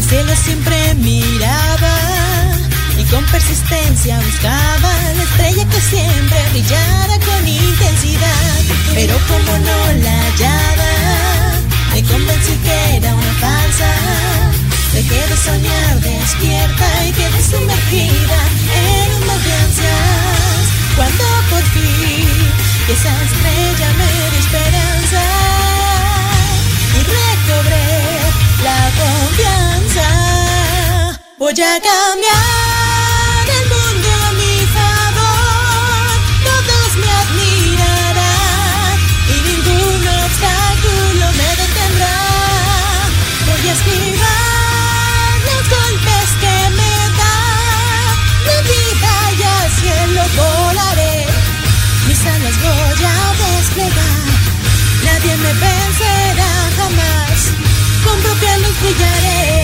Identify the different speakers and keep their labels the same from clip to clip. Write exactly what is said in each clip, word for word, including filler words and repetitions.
Speaker 1: cielo siempre miraba y con persistencia buscaba la estrella que siempre brillara con intensidad. Pero como no la hallaba, me convencí que era una farsa. Dejé de soñar despierta y quedé sumergida en un mar de ansias. Cuando por fin esa estrella me dio esperanza y recobré la confianza, voy a cambiar el mundo a mi favor. Todos me admirarán y ningún obstáculo me detendrá. Voy a esquivar los golpes que me da la vida y al cielo volaré. Mis alas voy a desplegar, nadie me vencerá jamás. Con propia luz brillaré.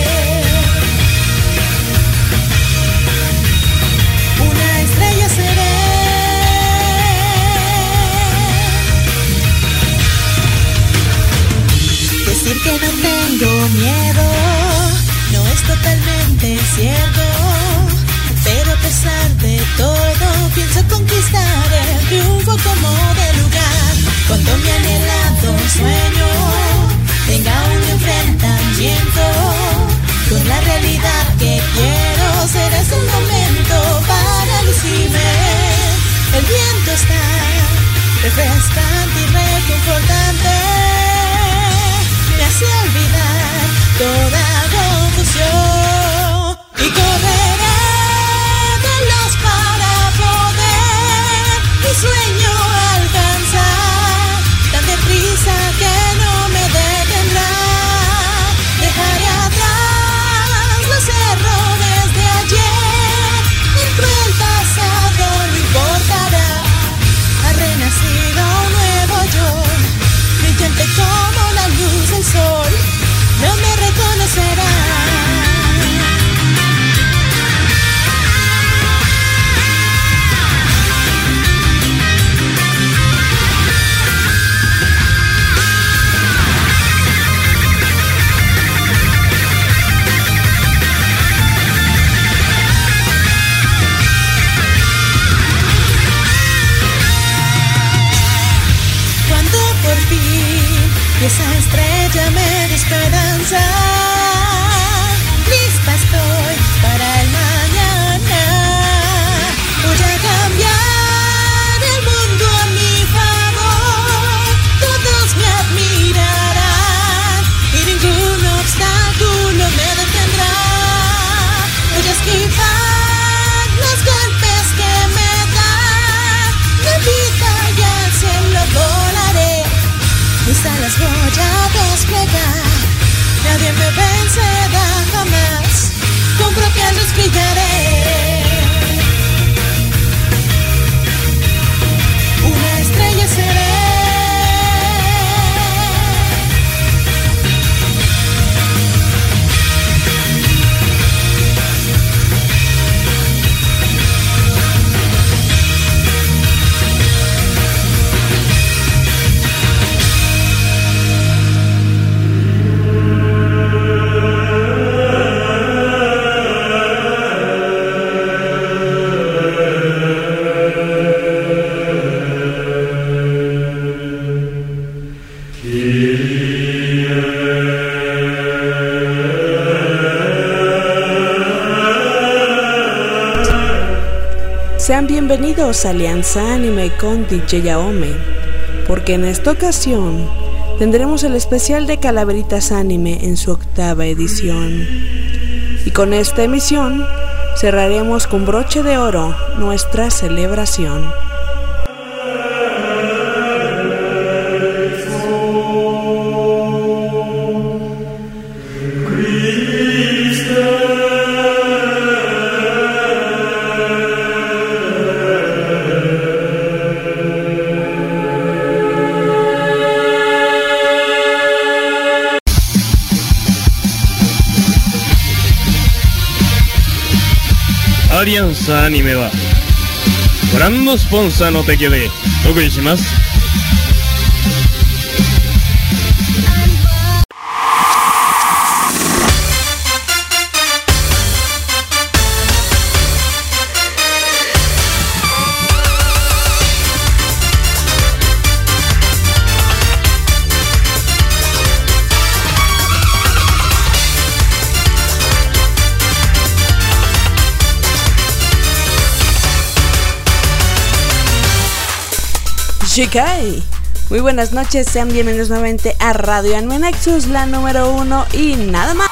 Speaker 1: Una estrella seré. Decir que no tengo miedo no es totalmente cierto, pero a pesar de todo pienso conquistar el triunfo como de lugar. Cuando mi anhelado sueño tenga un enfrentamiento con la realidad que quiero, será ese el momento para lucirme. El viento está refrescante y reconfortante, me hace olvidar toda confusión y correré veloz para poder mi sueño alcanzar, tan deprisa que no me detendrá. Dejaré atrás los errores de ayer, el cruel pasado no importará. Ha renacido un nuevo yo, brillante como la luz del sol, no me reconocerá. Por fin, y esa estrella me dio esperanza. Lista estoy para el mañana. Voy a cambiar el mundo a mi favor. Todos me admirarán y ningún obstáculo me detendrá. Voy a esquivar los golpes que me dan la vida y al cielo volaré. Mis alas voy a desplegar, nadie me vencerá jamás, con propia luz brillaré. Una estrella seré.
Speaker 2: Sean bienvenidos a Alianza Anime con D J Yaome, porque en esta ocasión tendremos el especial de Calaveritas Anime en su octava edición. Y con esta emisión cerraremos con broche de oro nuestra celebración.
Speaker 3: Alianza Anime はご覧のスポンサーの提供でお送りします。
Speaker 2: Shikai. Muy buenas noches, sean bienvenidos nuevamente a Radio Anime Nexus, la número uno y nada más.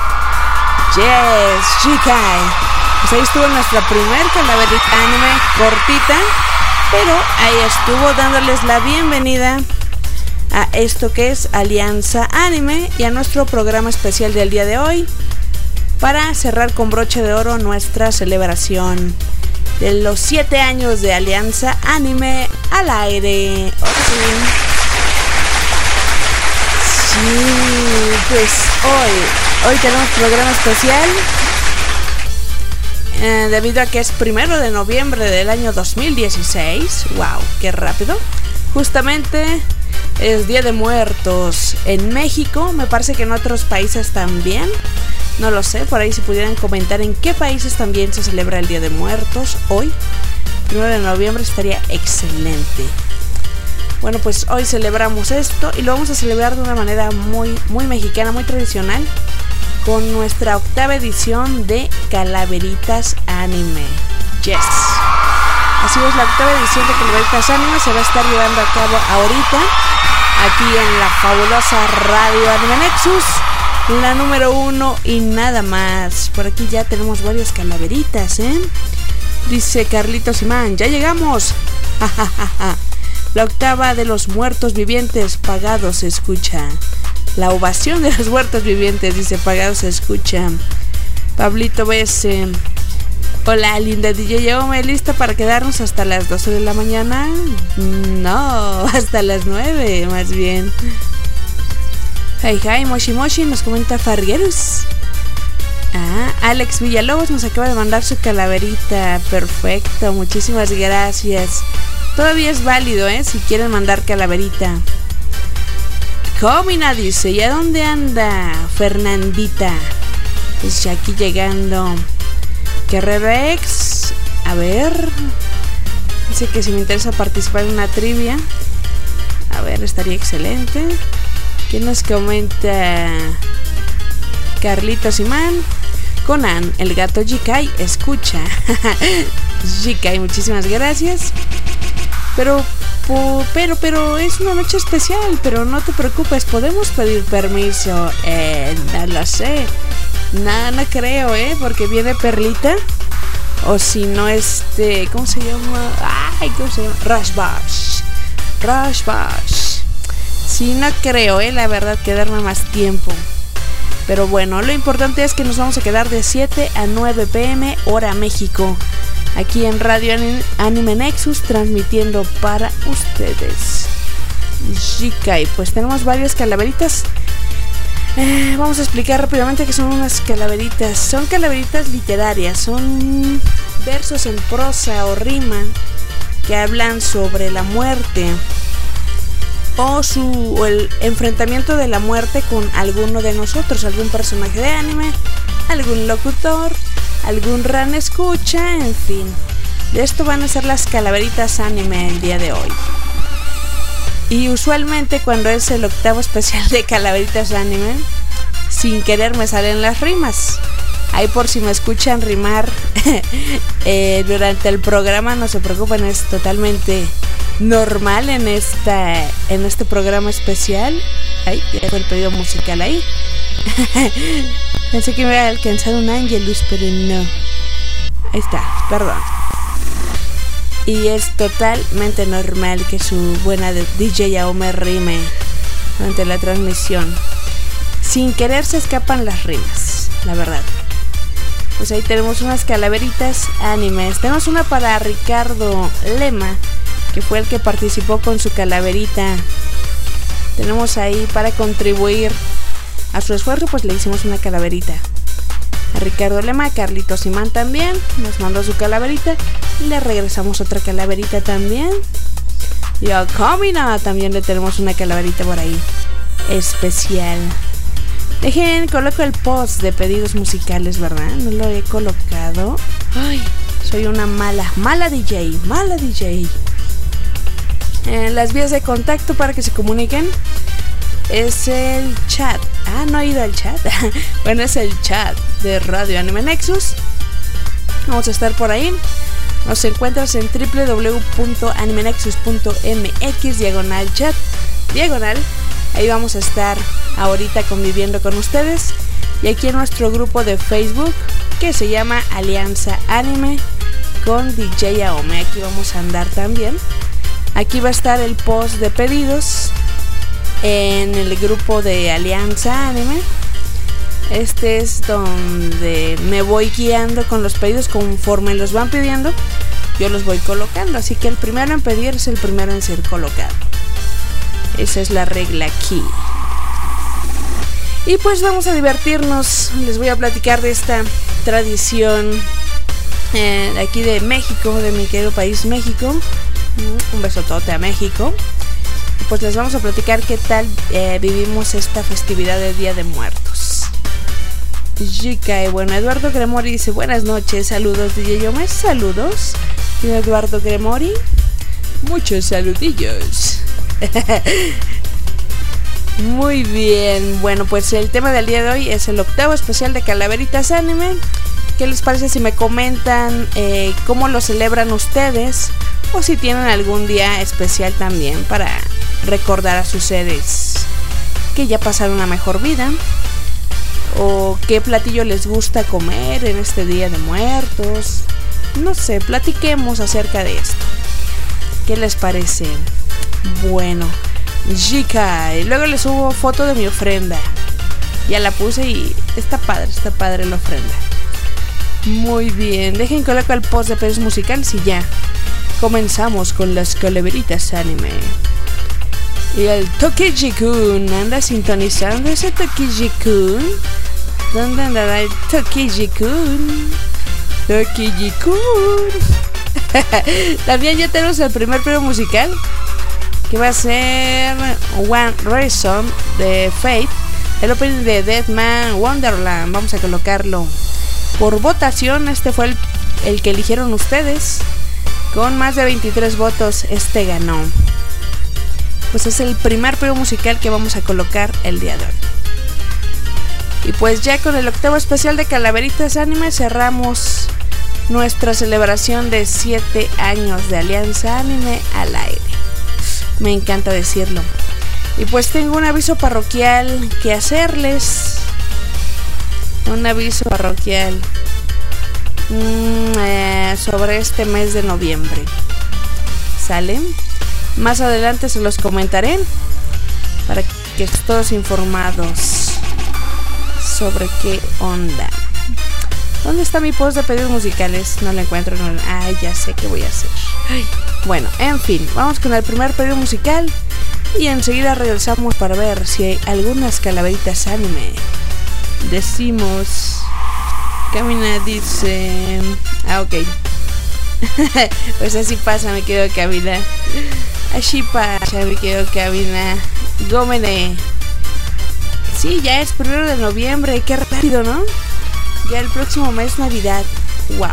Speaker 2: Yes, Shikai. Pues ahí estuvo nuestra primer calaverita anime cortita, pero ahí estuvo dándoles la bienvenida a esto que es Alianza Anime y a nuestro programa especial del día de hoy, para cerrar con broche de oro nuestra celebración de los siete años de Alianza Anime al aire. Oh, sí. sí, pues hoy, hoy tenemos programa especial eh, debido a que es primero de noviembre del año dos mil dieciséis. Wow, qué rápido. Justamente es Día de Muertos en México, me parece que en otros países también. No lo sé, por ahí si pudieran comentar en qué países también se celebra el Día de Muertos hoy, primero de noviembre, estaría excelente. Bueno, pues hoy celebramos esto y lo vamos a celebrar de una manera muy, muy mexicana, muy tradicional, con nuestra octava edición de Calaveritas Anime. Yes. Así es, la octava edición de Calaveritas Anime se va a estar llevando a cabo ahorita, aquí en la fabulosa Radio Anime Nexus, la número uno y nada más. Por aquí ya tenemos varias calaveritas, ¿eh? Dice Carlitos Imán, ya llegamos. La octava de los muertos vivientes pagados se escucha. La ovación de los muertos vivientes, dice, pagados se escucha. Pablito B S, hola linda D J Yaome, ¿lista para quedarnos hasta las doce de la mañana? No, hasta las nueve más bien. Hi hi, Moshi Moshi, nos comenta Farguerus. Ah, Alex Villalobos nos acaba de mandar su calaverita. Perfecto, muchísimas gracias. Todavía es válido, ¿eh? Si quieren mandar calaverita. Comina dice, ¿y a dónde anda Fernandita? Pues ya aquí llegando. Guerrero X, a ver. Dice que si me interesa participar en una trivia. A ver, estaría excelente. ¿Quién nos comenta? Carlitos Imán. Conan, el gato Jikai, escucha. Jikai, muchísimas gracias. Pero, pero, pero es una noche especial. Pero no te preocupes, podemos pedir permiso. Eh, no lo sé. No, no creo, eh, porque viene Perlita. O si no, este, ¿cómo se llama? Ay, ¿cómo se llama? Rush Bash. Rush Bash. Sí, no creo, eh, la verdad, quedarme más tiempo. Pero bueno, lo importante es que nos vamos a quedar de siete a nueve pm hora México, aquí en Radio Anime Nexus, transmitiendo para ustedes. Shikai, pues tenemos varias calaveritas. Eh, vamos a explicar rápidamente qué son unas calaveritas. Son calaveritas literarias, son versos en prosa o rima que hablan sobre la muerte, o, su, o el enfrentamiento de la muerte con alguno de nosotros, algún personaje de anime, algún locutor, algún ran escucha, en fin. De esto van a ser las calaveritas anime el día de hoy. Y usualmente cuando es el octavo especial de calaveritas anime, sin querer me salen las rimas. Ahí por si me escuchan rimar eh, durante el programa, no se preocupen, es totalmente normal en esta en este programa especial. Ay, ya fue el pedido musical ahí. Pensé que me había alcanzado un Angelus, pero no. Ahí está, perdón. Y es totalmente normal que su buena D J Yaome rime durante la transmisión. Sin querer se escapan las rimas, la verdad. Pues ahí tenemos unas calaveritas animes. Tenemos una para Ricardo Lema, que fue el que participó con su calaverita. Tenemos ahí para contribuir a su esfuerzo, pues le hicimos una calaverita. A Ricardo Lema, a Carlitos Imán también nos mandó su calaverita y le regresamos otra calaverita también. Y a Comina también le tenemos una calaverita por ahí especial. Dejen, coloco el post de pedidos musicales, ¿verdad? No lo he colocado. Ay, soy una mala, mala D J, mala D J. Eh, las vías de contacto para que se comuniquen es el chat. Ah, no he ido al chat. Bueno, es el chat de Radio Anime Nexus. Vamos a estar por ahí. Nos encuentras en w w w punto animenexus punto m x diagonal chat diagonal. Ahí vamos a estar ahorita conviviendo con ustedes. Y aquí en nuestro grupo de Facebook, que se llama Alianza Anime con D J Aome. Aquí vamos a andar también. Aquí va a estar el post de pedidos en el grupo de Alianza Anime. Este es donde me voy guiando con los pedidos conforme los van pidiendo. Yo los voy colocando, así que el primero en pedir es el primero en ser colocado. Esa es la regla aquí. Y pues vamos a divertirnos. Les voy a platicar de esta tradición eh, aquí de México, de mi querido país México. Un besotote a México. Pues les vamos a platicar qué tal eh, vivimos esta festividad del Día de Muertos. Chica, y bueno, Eduardo Gremori dice: buenas noches, saludos D J Yomes, saludos. Y Eduardo Gremori, muchos saludillos. Muy bien, bueno, pues el tema del día de hoy es el octavo especial de Calaveritas Anime. ¿Qué les parece si me comentan eh, cómo lo celebran ustedes? O si tienen algún día especial también para recordar a sus seres que ya pasaron una mejor vida. O qué platillo les gusta comer en este Día de Muertos. No sé, platiquemos acerca de esto. ¿Qué les parece? Bueno, chica, y luego les subo foto de mi ofrenda. Ya la puse y está padre, está padre la ofrenda. Muy bien, dejen colocar el post de pedidos musicales y ya comenzamos con las Calaveritas Anime. Y el Tokiji-kun, ¿anda sintonizando ese Tokiji-kun? ¿Dónde andará el Tokiji-kun? Tokiji-kun. También ya tenemos el primer pedido musical, que va a ser One Reason de Fate, el opening de Deadman Wonderland. Vamos a colocarlo por votación. Este fue el, el que eligieron ustedes. Con más de veintitrés votos, este ganó. Pues es el primer pedido musical que vamos a colocar el día de hoy. Y pues ya con el octavo especial de Calaveritas Anime cerramos nuestra celebración de siete años de Alianza Anime al aire. Me encanta decirlo. Y pues tengo un aviso parroquial que hacerles. Un aviso parroquial mm, eh, sobre este mes de noviembre. ¿Sale? Más adelante se los comentaré para que estén todos informados sobre qué onda. ¿Dónde está mi post de pedidos musicales? No lo encuentro. No lo... Ay, ya sé qué voy a hacer. Ay. Bueno, en fin, vamos con el primer pedido musical y enseguida regresamos para ver si hay algunas calaveritas anime. Decimos... Camina dice... Ah, ok. Pues así pasa, me quedo Camina. Así pasa, me quedo Camina. Gómene. Sí, ya es primero de noviembre. Qué rápido, ¿no? Ya el próximo mes Navidad. Wow.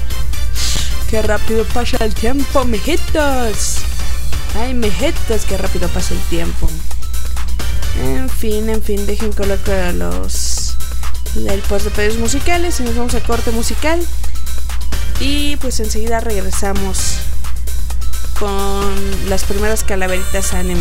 Speaker 2: Qué rápido pasa el tiempo, mijitos. Ay, mijitos, qué rápido pasa el tiempo. En fin, en fin, dejen colocar los... el post de pedidos musicales y nos vamos a corte musical. Y pues enseguida regresamos con las primeras calaveritas anime.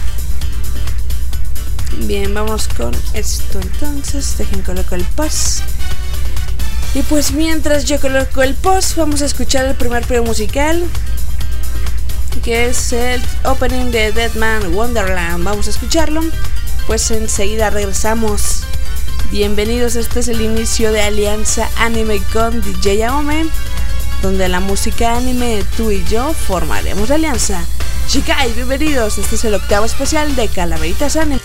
Speaker 2: Bien, vamos con esto entonces. Dejen colocar el post. Y pues mientras yo coloco el post, vamos a escuchar el primer pedido musical, que es el opening de Deadman Wonderland. Vamos a escucharlo. Pues enseguida regresamos. Bienvenidos, este es el inicio de Alianza Anime con D J Aome, donde la música anime, tú y yo formaremos la alianza. Chicas, bienvenidos, este es el octavo especial de Calaveritas Anime.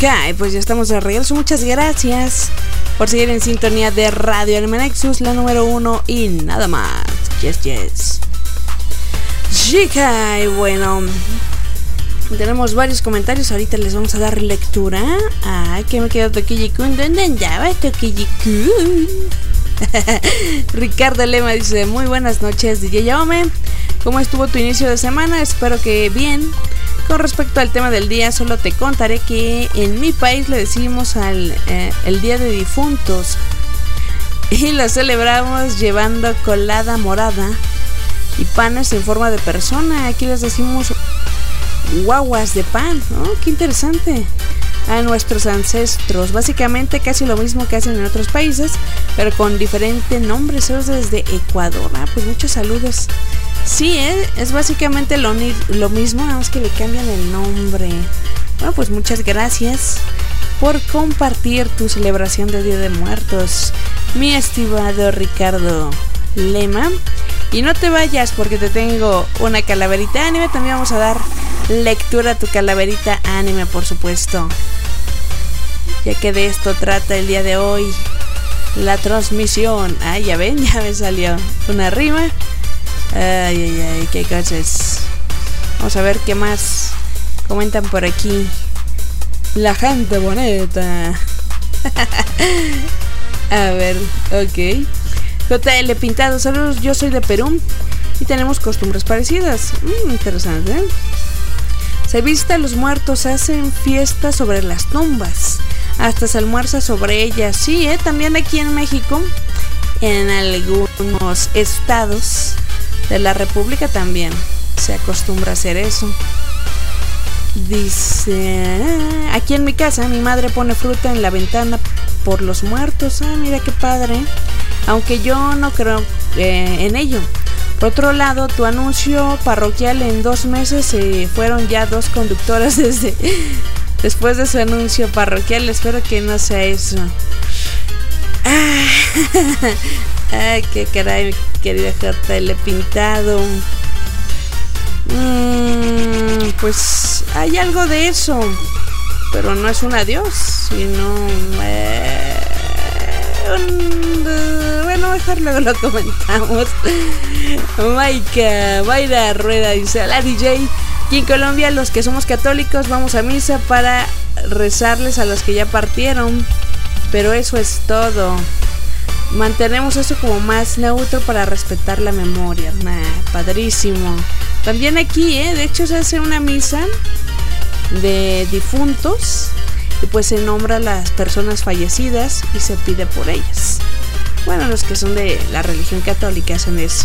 Speaker 2: Ok, pues ya estamos de regreso. Muchas gracias por seguir en sintonía de Radio Anime Nexus, la número uno y nada más. Yes, yes. Chica, y bueno, tenemos varios comentarios. Ahorita les vamos a dar lectura. Ah, que me quedó Tokiji-kun. ¿Dónde andaba Tokiji-kun? Ricardo Lema dice: muy buenas noches, D J Yaome. ¿Cómo estuvo tu inicio de semana? Espero que bien. Con respecto al tema del día, solo te contaré que en mi país le decimos al eh, el Día de Difuntos y lo celebramos llevando colada morada y panes en forma de persona. Aquí les decimos guaguas de pan, ¿no? Qué interesante. A nuestros ancestros, básicamente casi lo mismo que hacen en otros países, pero con diferente nombre. Eso desde Ecuador. Ah, pues muchos saludos. Sí, ¿eh? Es básicamente lo, ni- lo mismo, nada más que le cambian el nombre. Bueno, pues muchas gracias por compartir tu celebración de Día de Muertos, mi estimado Ricardo Lema. Y no te vayas porque te tengo una calaverita anime. También vamos a dar lectura a tu calaverita anime, por supuesto, ya que de esto trata el día de hoy la transmisión. Ah, ya ven, ya me salió una rima. Ay, ay, ay, qué cosas. Vamos a ver qué más comentan por aquí. La gente bonita. A ver, ok. J L Pintado, saludos, yo soy de Perú y tenemos costumbres parecidas. Mm, interesante, ¿eh? Se visita a los muertos, hacen fiestas sobre las tumbas, hasta se almuerza sobre ellas. Sí, ¿eh? También aquí en México, en algunos estados de la República también se acostumbra a hacer eso. Dice: aquí en mi casa mi madre pone fruta en la ventana por los muertos. Ah, mira qué padre. Aunque yo no creo eh, en ello. Por otro lado, tu anuncio parroquial en dos meses se eh, fueron ya dos conductoras desde después de su anuncio parroquial. Espero que no sea eso. Ah, ay, qué caray, querida J L Pintado. Mm, pues hay algo de eso, pero no es un adiós, sino eh, un, uh, bueno, mejor luego lo comentamos. Maika Mayra Rueda dice: hola D J, aquí en Colombia los que somos católicos vamos a misa para rezarles a los que ya partieron, pero eso es todo. Mantenemos eso como más neutro para respetar la memoria. Nah, padrísimo. También aquí, ¿eh? De hecho se hace una misa de difuntos y pues se nombra a las personas fallecidas y se pide por ellas. Bueno, los que son de la religión católica hacen eso.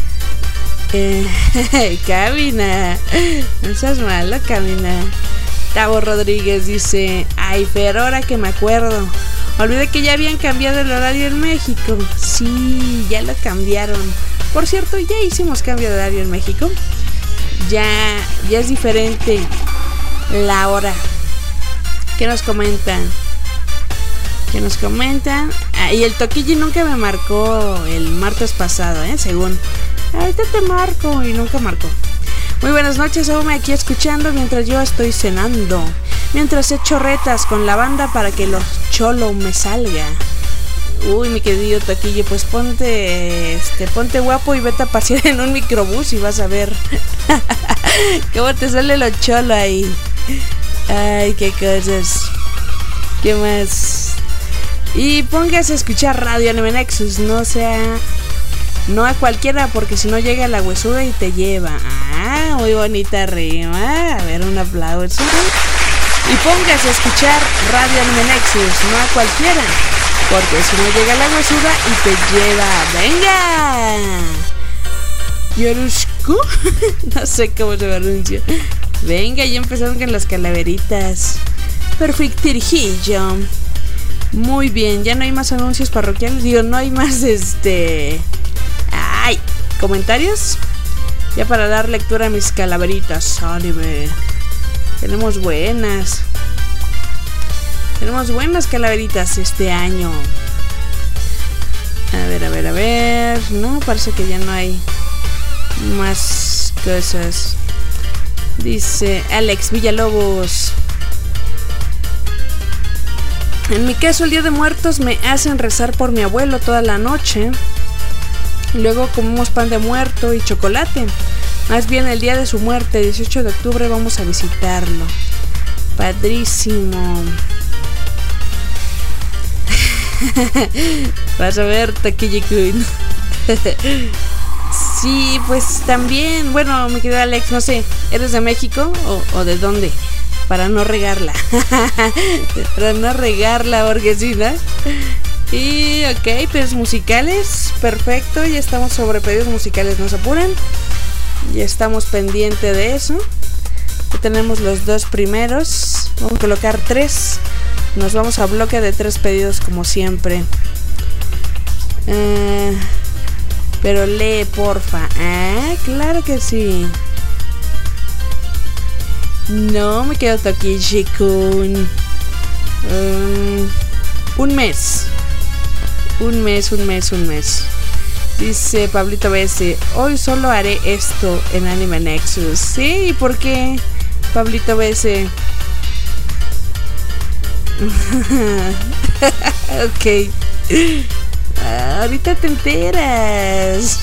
Speaker 2: Eh, Camina, no seas malo, Camina. Tavo Rodríguez dice: ay, pero ahora que me acuerdo, olvidé que ya habían cambiado el horario en México. Sí, ya lo cambiaron. Por cierto, ya hicimos cambio de horario en México. Ya, ya es diferente la hora. ¿Qué nos comentan? ¿Qué nos comentan? Ah, y el Tokiji nunca me marcó el martes pasado, ¿eh? Según. Ahorita te marco y nunca marcó. Muy buenas noches, Aume, aquí escuchando mientras yo estoy cenando. Mientras echo retas con la banda para que los cholo me salga. Uy, mi querido Tokiji, pues ponte, este, ponte guapo y vete a pasear en un microbús y vas a ver cómo te sale lo cholo ahí. Ay, qué cosas. ¿Qué más? Y póngase a escuchar Radio Anime Nexus, no sea, no a cualquiera, porque si no llega la huesuda y te lleva. Ah, muy bonita rima. A ver, un aplauso. Y póngase a escuchar Radio Anime Nexus, no a cualquiera, porque si no llega la huesuda y te lleva. ¡Venga! Yorushku. No sé cómo se pronuncia. Venga, ya empezaron con las calaveritas. Perfectirijillo. Muy bien, ya no hay más anuncios parroquiales. Digo, no hay más este... ¡Ay! ¿Comentarios? Ya para dar lectura a mis calaveritas anime. Tenemos buenas. Tenemos buenas calaveritas este año. A ver, a ver, a ver. No, parece que ya no hay más cosas. Dice Alex Villalobos: En mi caso, el Día de Muertos me hacen rezar por mi abuelo toda la noche. Y luego comemos pan de muerto y chocolate. Más bien el día de su muerte, dieciocho de octubre, vamos a visitarlo. Padrísimo. Vas a ver, Taquilli-kun. Sí, pues también. Bueno, mi querido Alex, no sé, ¿eres de México o, o de dónde? Para no regarla. Para no regarla, Borgesina. Y ok, pedidos musicales. Perfecto, ya estamos sobre pedidos musicales, no se apuren. Ya estamos pendiente de eso. Ya tenemos los dos primeros. Vamos a colocar tres. Nos vamos a bloque de tres pedidos como siempre. Eh, pero lee, porfa. Ah, claro que sí. No, me quedo Taquilli-kun. Um, un mes. Un mes, un mes, un mes. Dice Pablito B S, hoy solo haré esto en Anime Nexus. Sí, ¿y por qué, Pablito B S? Ok. Ah, ahorita te enteras.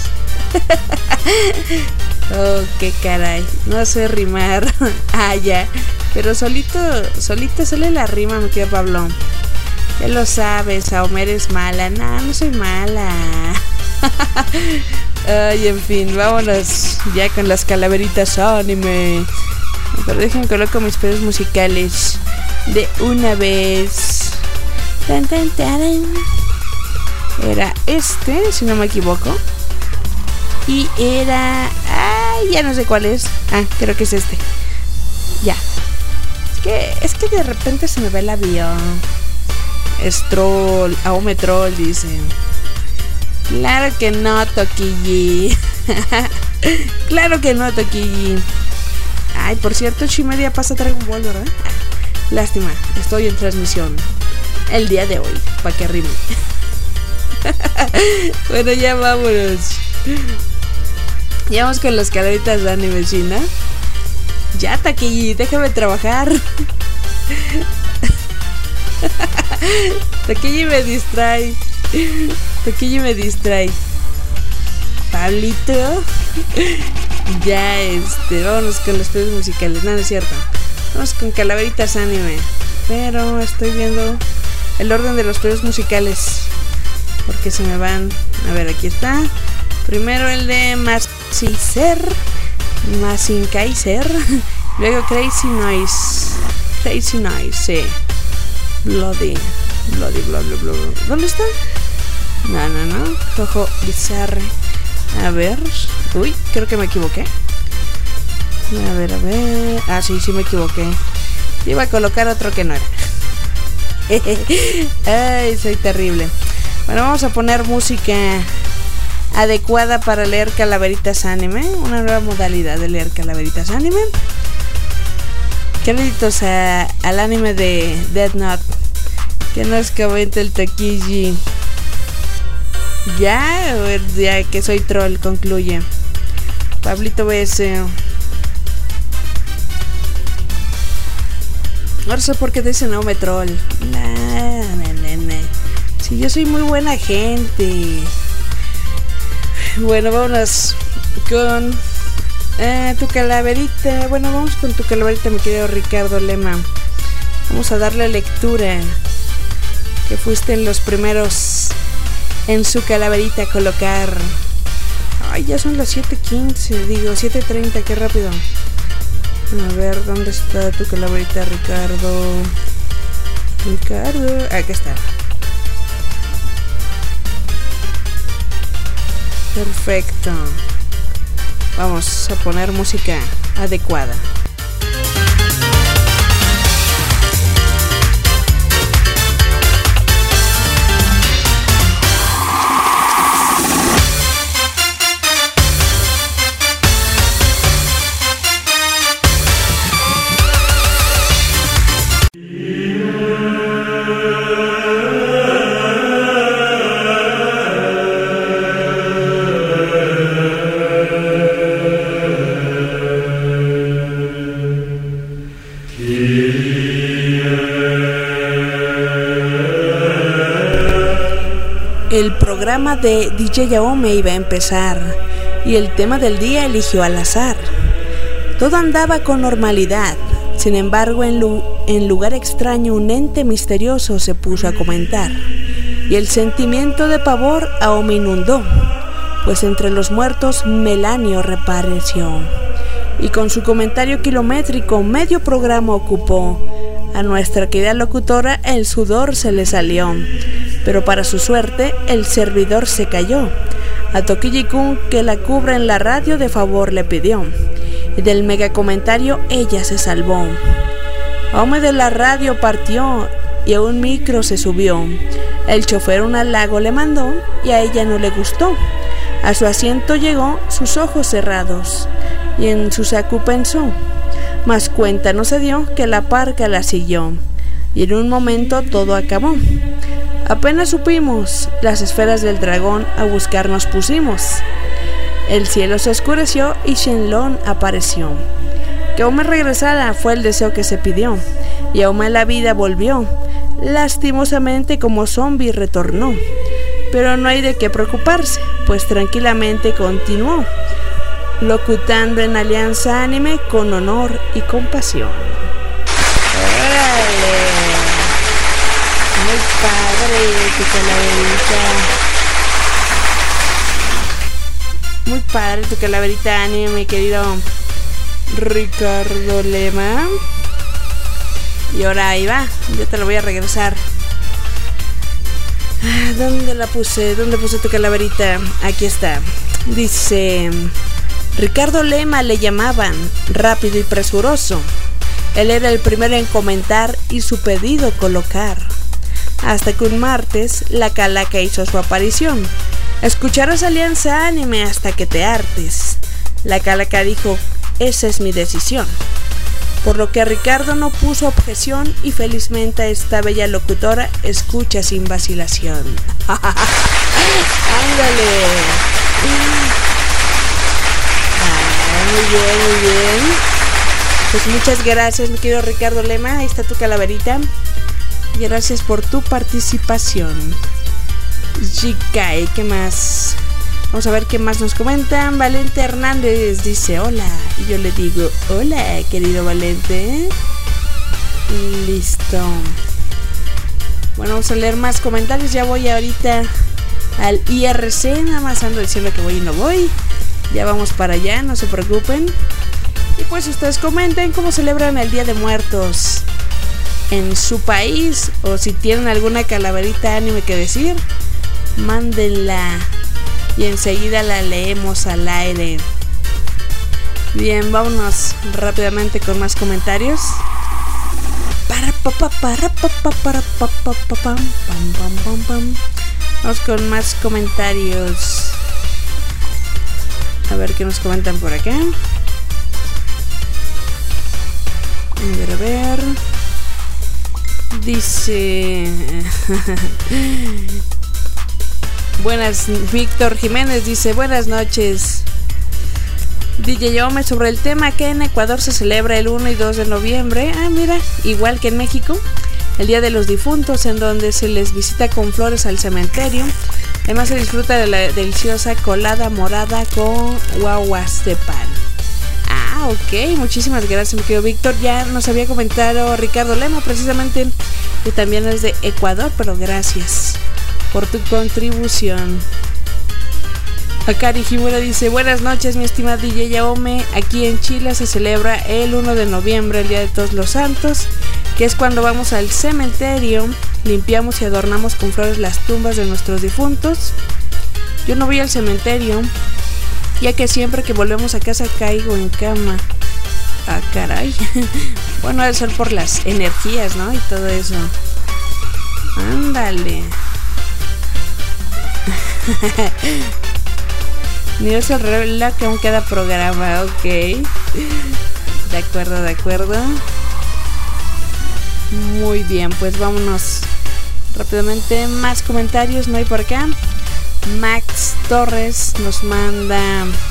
Speaker 2: Oh, qué caray. No sé rimar. Ah, ya. Pero solito, solito sale la rima, mi querido Pablo. Ya lo sabes, Aomer es mala. No, no soy mala. Ay, en fin, vámonos ya con las calaveritas anime. Pero dejen coloco mis pedos musicales de una vez. Tan, tan, tan. Era este, si no me equivoco. Y era... Ay, ya no sé cuál es. Ah, creo que es este. Ya. Es que, es que de repente se me ve el avión. Es troll. Aome troll, dice. Claro que no, Toquilli. Claro que no, Toquilli. Ay, por cierto, ocho y media pasa Dragon Ball, ¿verdad? Lástima, estoy en transmisión el día de hoy, para que rime. Bueno, ya vámonos. Ya vamos con las calaveritas de anime, China. Ya, Taquilli, déjame trabajar. Taquilli me distrae. Taquilli me distrae. Pablito. Ya, este, vámonos con los pedidos musicales. No, no es cierto. Vamos con calaveritas anime. Pero estoy viendo el orden de los pedidos musicales, porque se me van. A ver, aquí está. Primero el de Masinkaiser. Masinkaiser. Luego Crazy Noise. Crazy Noise, sí. Bloody. Bloody, bla, bla, bla. ¿Dónde está? No, no, no. Jojo Bizarre. A ver. Uy, creo que me equivoqué. A ver, a ver. Ah, sí, sí me equivoqué. Iba a colocar otro que no era. Ay, soy terrible. Bueno, vamos a poner música adecuada para leer calaveritas anime. Una nueva modalidad de leer calaveritas anime. Créditos a, al anime de Death Note. Que nos comente el Taquilli. Ya, ya que soy troll, concluye. Pablito B S. No sé por qué te dicen no me troll. Nah, nah, nah, nah. Si yo soy muy buena gente. Bueno, vámonos con eh, tu calaverita. Bueno, vamos con tu calaverita, mi querido Ricardo Lema. Vamos a darle lectura. Que fuiste en los primeros en su calaverita a colocar. Ay, ya son las siete quince, digo, siete treinta, qué rápido. A ver, ¿dónde está tu calaverita, Ricardo? Ricardo, acá está. Perfecto. Vamos a poner música adecuada. El programa de D J Yaome iba a empezar y el tema del día eligió al azar. Todo andaba con normalidad. Sin embargo, en, lu- en lugar extraño un ente misterioso se puso a comentar y el sentimiento de pavor a Ome inundó, pues entre los muertos Melanio reapareció y con su comentario kilométrico medio programa ocupó. A nuestra querida locutora el sudor se le salió, pero para su suerte el servidor se cayó. A Tokiyi-kun que la cubra en la radio de favor le pidió, y del mega comentario ella se salvó. Ome de la radio partió y a un micro se subió. El chofer un halago le mandó y a ella no le gustó. A su asiento llegó, sus ojos cerrados, y en su saco pensó. Mas cuenta no se dio que la parca la siguió, y en un momento todo acabó. Apenas supimos, las esferas del dragón a buscar nos pusimos. El cielo se oscureció y Shenlong apareció. Que Ome regresara fue el deseo que se pidió, y Ome a la vida volvió. Lastimosamente como zombie retornó, pero no hay de qué preocuparse, pues tranquilamente continuó, locutando en Alianza Anime con honor y compasión. ¡Órale! Muy padre tu calaverita. Muy padre tu calaverita anime, mi querido Ricardo Lema. Y ahora ahí va, yo te lo voy a regresar. ¿Dónde la puse? ¿Dónde puse tu calaverita? Aquí está. Dice... Ricardo Lema le llamaban, rápido y presuroso. Él era el primero en comentar y su pedido colocar. Hasta que un martes la calaca hizo su aparición. Escucharás Alianza Anime hasta que te hartes. La calaca dijo, esa es mi decisión. Por lo que Ricardo no puso objeción y felizmente a esta bella locutora escucha sin vacilación. ¡Ándale! Muy bien, muy bien. Pues muchas gracias, mi querido Ricardo Lema. Ahí está tu calaverita. Gracias por tu participación. Jikai, ¿qué más? Vamos a ver qué más nos comentan. Valente Hernández dice hola. Y yo le digo hola, querido Valente. Listo. Bueno, vamos a leer más comentarios. Ya voy ahorita al I R C. Nada más ando diciendo que voy y no voy. Ya vamos para allá, no se preocupen. Y pues ustedes comenten cómo celebran el Día de Muertos en su país, o si tienen alguna calaverita anime que decir, mándenla y enseguida la leemos al aire. Bien, vámonos rápidamente con más comentarios. Para pa pa para pa pa para pa pa pa pam pam pam pam pam. Vamos con más comentarios. A ver qué nos comentan por acá. A ver, a ver. Dice... Buenas, Víctor Jiménez dice, buenas noches. D J Yaome, sobre el tema que en Ecuador se celebra el uno y dos de noviembre. Ah, mira, igual que en México, el Día de los Difuntos, en donde se les visita con flores al cementerio. Además se disfruta de la deliciosa colada morada con guaguas de pan. Ah, ok, muchísimas gracias, mi querido Víctor. Ya nos había comentado Ricardo Lema, precisamente, que también es de Ecuador, pero gracias por tu contribución. Akari Himura dice, buenas noches, mi estimado D J Yaome. Aquí en Chile se celebra el uno de noviembre, el Día de Todos los Santos, que es cuando vamos al cementerio, limpiamos y adornamos con flores las tumbas de nuestros difuntos. Yo no voy al cementerio, ya que siempre que volvemos a casa caigo en cama. Ah, caray. Bueno, debe ser por las energías, ¿no? Y todo eso. Ándale. Ni es el reloj que aún queda programa, ok. De acuerdo, de acuerdo. Muy bien, pues vámonos rápidamente. Más comentarios, no hay por acá. Max Torres nos manda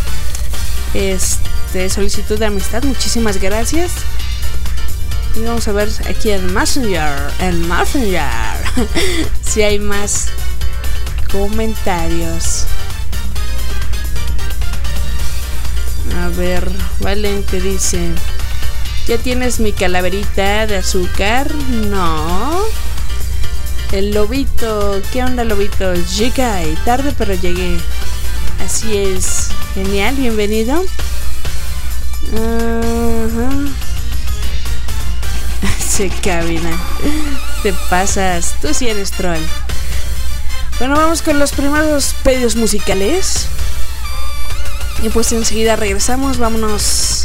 Speaker 2: este solicitud de amistad. Muchísimas gracias. Y vamos a ver aquí en Messenger. En Messenger. Si hay más comentarios. A ver, Valente dice: ¿ya tienes mi calaverita de azúcar? No. El Lobito, ¿qué onda, Lobito? Llegué, tarde pero llegué. Así es, genial, bienvenido. Uh-huh. Se cabina. Te pasas, tú sí eres troll. Bueno, vamos con los primeros pedidos musicales. Y pues enseguida regresamos, vámonos.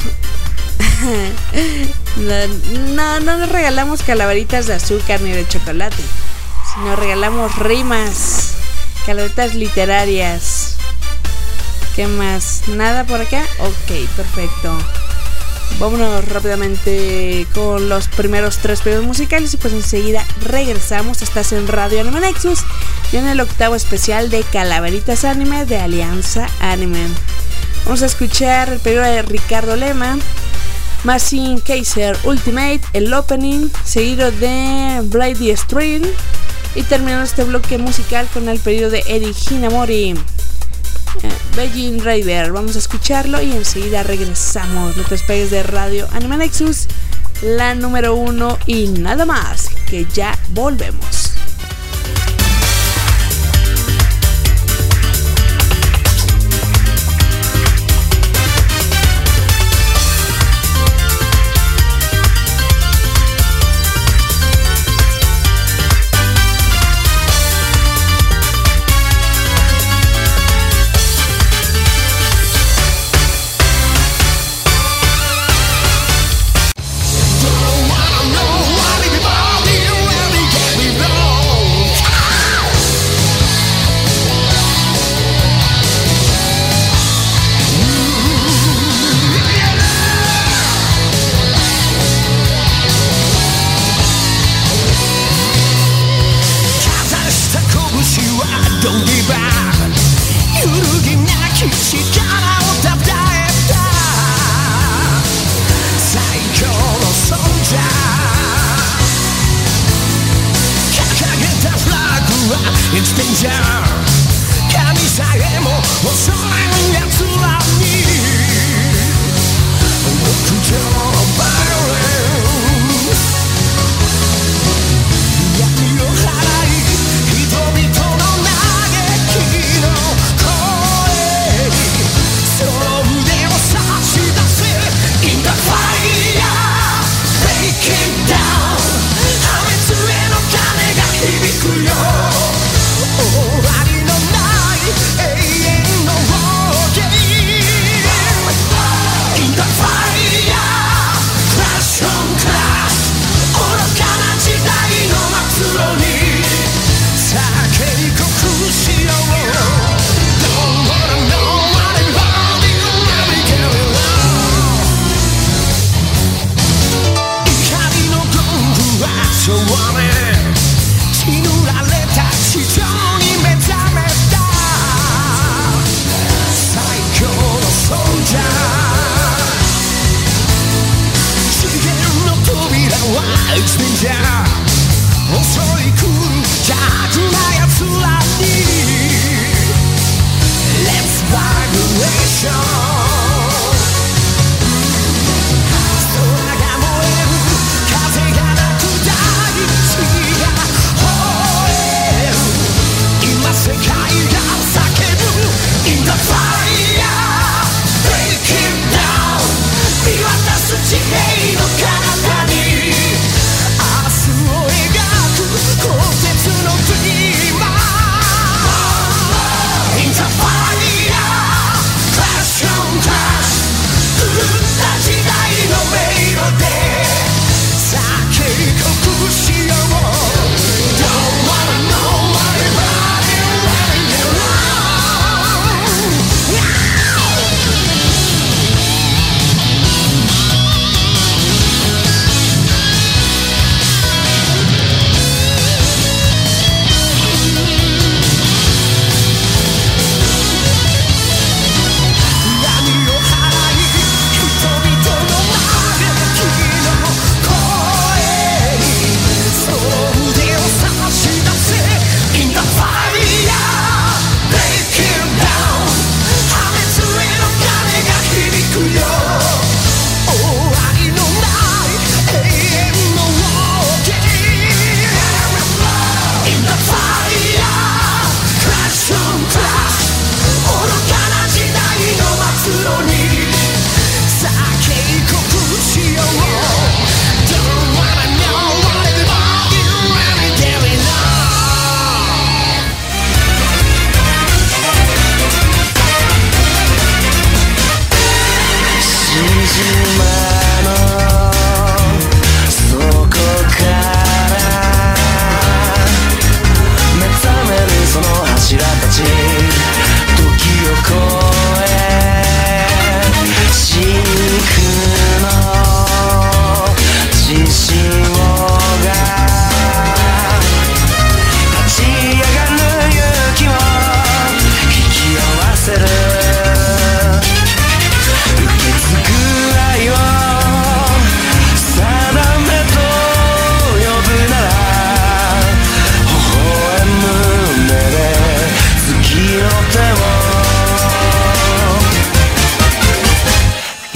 Speaker 2: No, no nos regalamos calaveritas de azúcar ni de chocolate, sino regalamos rimas, calaveritas literarias. ¿Qué más? ¿Nada por acá? Ok, perfecto. Vámonos rápidamente con los primeros tres pedidos musicales y pues enseguida regresamos. Estás en Radio Anime Nexus y en el octavo especial de Calaveritas Anime de Alianza Anime. Vamos a escuchar el pedido de Ricardo Lema, Machine Kaiser Ultimate, el opening, seguido de Brady Stream, y terminando este bloque musical con el pedido de Eri Hinamori, eh, Beijing Rider. Vamos a escucharlo y enseguida regresamos. No te despegues de Radio Anime Nexus, la número uno, y nada más, que ya volvemos.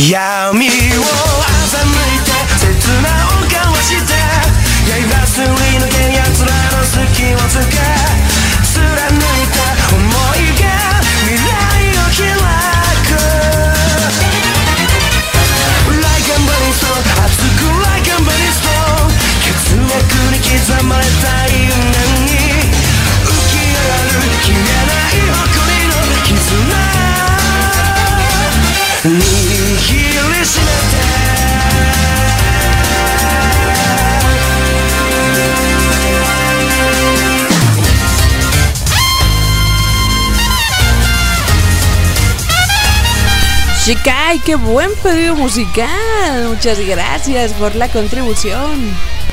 Speaker 4: 闇を欺いて切なを交わして刃すり抜け奴らの隙をつけ貫いた想いが未来を開く Like a burning stone 熱く Like a burning stone 血脈に刻まれた因縁に浮き上がる消えない誇りの絆握りしめて
Speaker 2: Shikai, qué buen pedido musical. Muchas gracias por la contribución.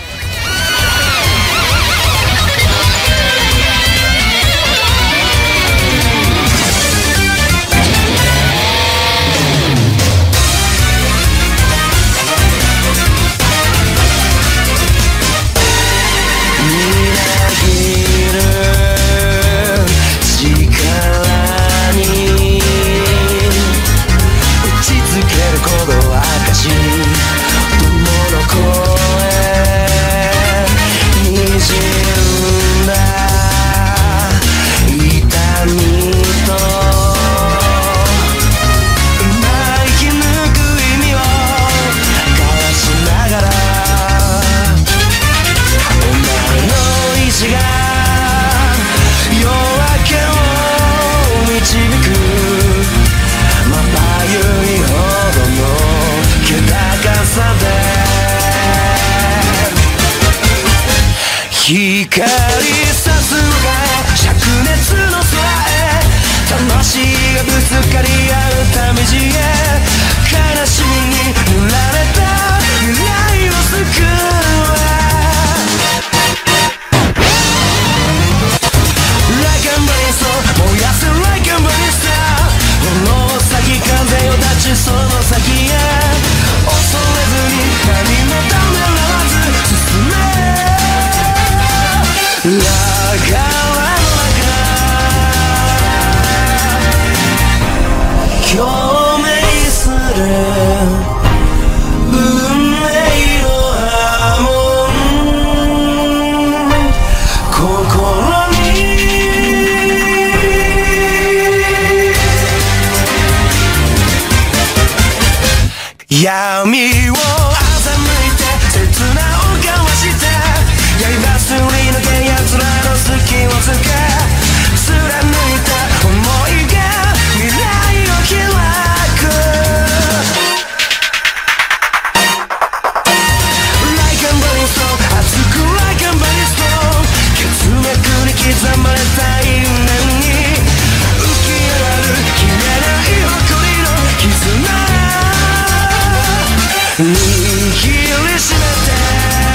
Speaker 2: 光さすのか灼熱の空へ魂がぶつかり合うため地へ悲しみに塗られた未来を救う Like a burning stone 燃やす Like a burning star 炎を咲き風を立ちその先へ恐れずに何もためらわず進め La cara共鳴する運命の波紋心に闇を欺いて切なを交わして刃すり抜け奴らの隙をつけ貫いた想いが未来を開く Like a burning stone 熱く Like a burning stone 血脈に刻まれた因縁に浮き上がる消えない誇りの絆握りしめて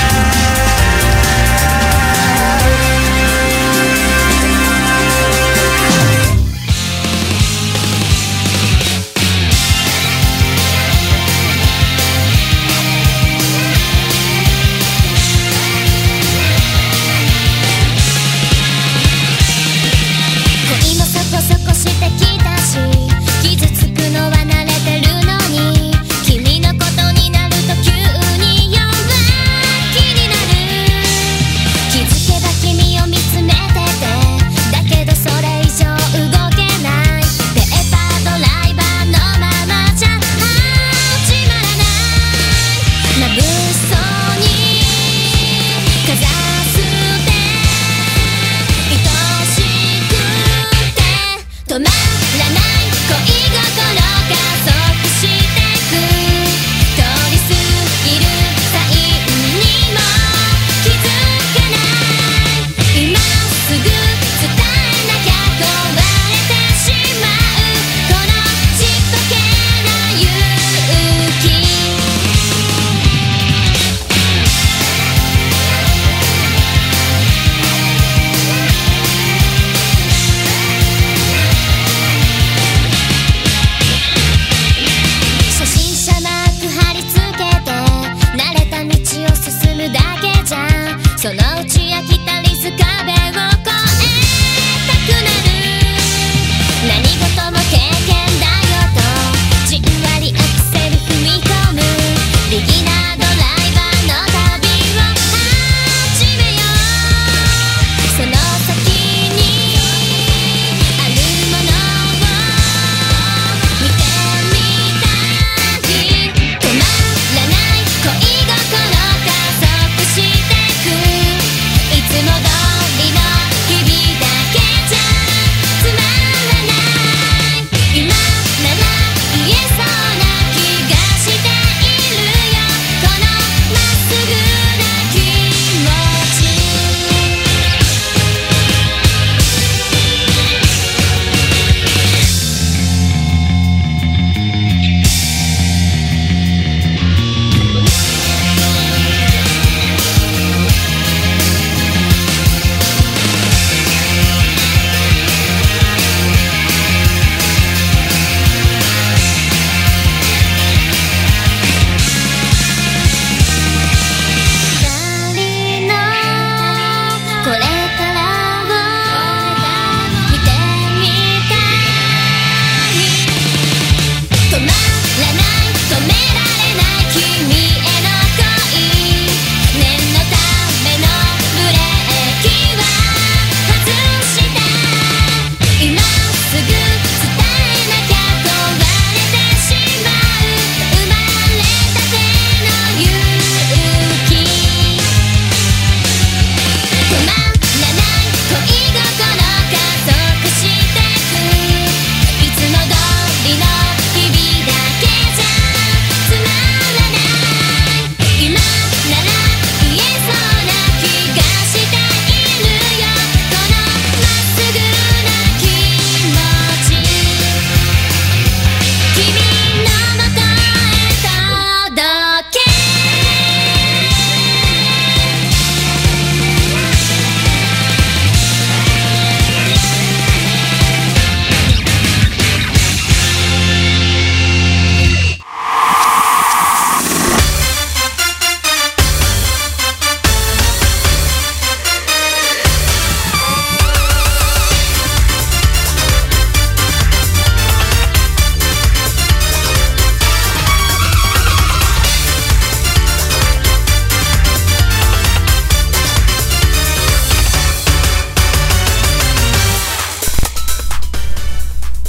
Speaker 2: 傷つくのは慣れてるのに君のことになると急に弱気になる気づけば君を見つめててだけどそれ以上動けないペーパードライバーのままじゃ始まらない眩しそうにかざすて愛しくて止まらない恋心加速してく通り過ぎるサインにも気づかない今すぐ伝えなきゃ壊れてしまうこのちっぽけな勇気 「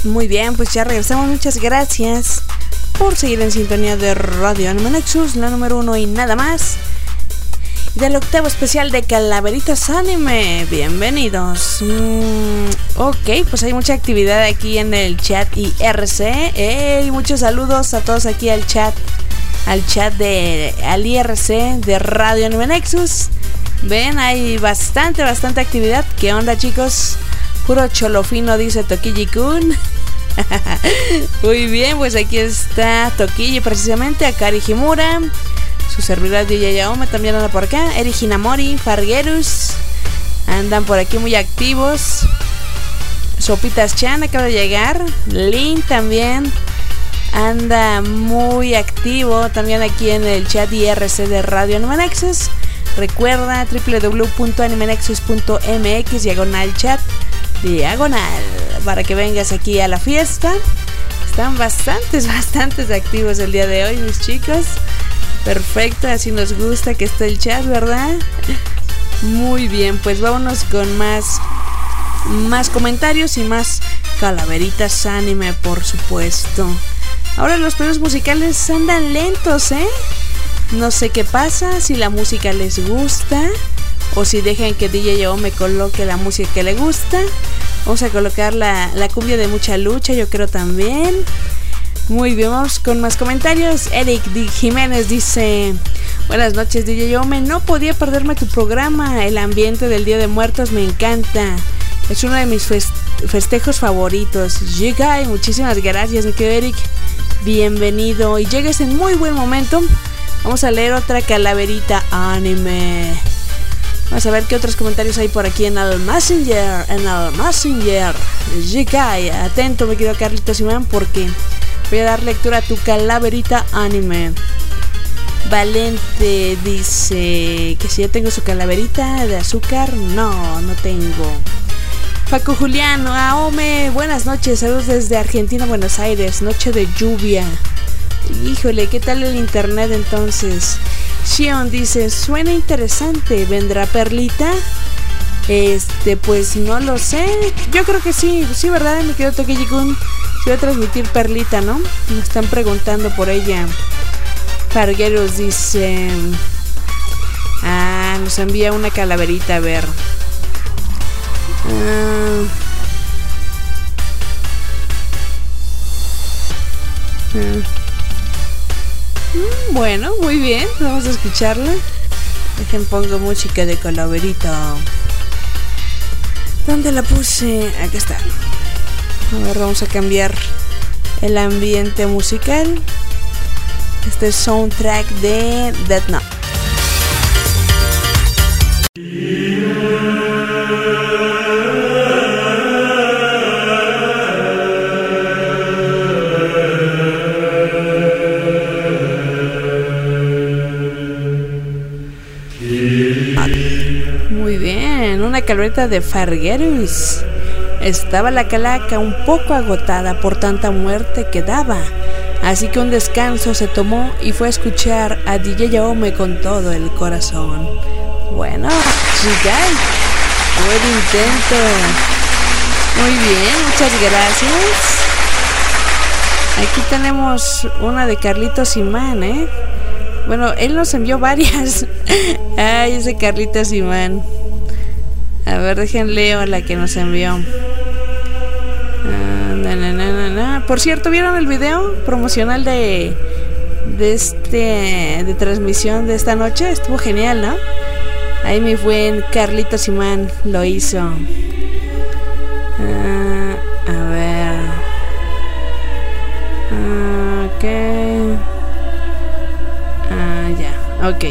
Speaker 2: Muy bien, pues ya regresamos. Muchas gracias por seguir en sintonía de Radio Anime Nexus, la número uno y nada más. Del octavo especial de Calaveritas Anime. Bienvenidos. Mm, ok, pues hay mucha actividad aquí en el chat I R C. Hey, muchos saludos a todos aquí al chat. Al chat de al I R C de Radio Anime Nexus. Ven, hay bastante, bastante actividad. ¿Qué onda, chicos? Puro cholofino, dice Tokiji-kun. Muy bien, pues aquí está Tokiji, precisamente, Akari Himura. Su servidor D J Yaome también anda por acá. Eri Hinamori, Fargerus andan por aquí muy activos. Sopitas Chan acaba de llegar. Lin también anda muy activo también aquí en el chat I R C de Radio Anime Nexus. Recuerda doble u doble u doble u punto anime nexus punto m x diagonal chat diagonal para que vengas aquí a la fiesta. Están bastantes, bastantes activos el día de hoy, mis chicos. Perfecto, así nos gusta que esté el chat, ¿verdad? Muy bien, pues vámonos con más más comentarios y más Calaveritas Anime, por supuesto. Ahora los pedidos musicales andan lentos, ¿eh? No sé qué pasa, si la música les gusta o si dejan que D J Yaome coloque la música que le gusta. Vamos a colocar la, la cumbia de mucha lucha, yo creo también. Muy bien, vamos con más comentarios. Eric D. Jiménez dice: buenas noches, D J Yaome, no podía perderme tu programa. El ambiente del Día de Muertos me encanta. Es uno de mis fest- festejos favoritos. Llega y muchísimas gracias, mi querido Eric. Bienvenido y llegues en muy buen momento. Vamos a leer otra Calaverita Anime. Vamos a ver qué otros comentarios hay por aquí en el Messenger. En el Messenger. Llega, atento, mi querido Carlitos Simán, porque voy a dar lectura a tu Calaverita Anime. Valente dice que si ya tengo su calaverita de azúcar. No, no tengo. Paco Julián, Aome, buenas noches, saludos desde Argentina, Buenos Aires, noche de lluvia. Híjole, ¿qué tal el internet entonces? Shion dice, suena interesante, ¿vendrá Perlita? Este, pues no lo sé, yo creo que sí, sí, ¿verdad? Me quedo Tokiji-kun, se va a transmitir Perlita, ¿no? Me están preguntando por ella. Fargueros dice, ah, nos envía una calaverita, a ver. Uh, uh. Mm, bueno, muy bien, vamos a escucharla. Dejen, pongo música de calaverita. ¿Dónde la puse? Acá está. A ver, vamos a cambiar el ambiente musical. Este es soundtrack de Death Note. Muy bien, una calaverita de Fargueros. Estaba la calaca un poco agotada por tanta muerte que daba, así que un descanso se tomó y fue a escuchar a D J Yaome con todo el corazón. Bueno, chicas, buen intento. Muy bien, muchas gracias. Aquí tenemos una de Carlitos Imán, ¿eh? Bueno, él nos envió varias. Ay, ese Carlitos Imán. A ver, dejen leo la que nos envió. Ah, na, na, na, na, na. Por cierto, ¿vieron el video promocional de de este de transmisión de esta noche? Estuvo genial, ¿no? Ahí mi buen Carlitos Imán lo hizo. Ah, a ver. Ah, ok. Ah, ya, ok.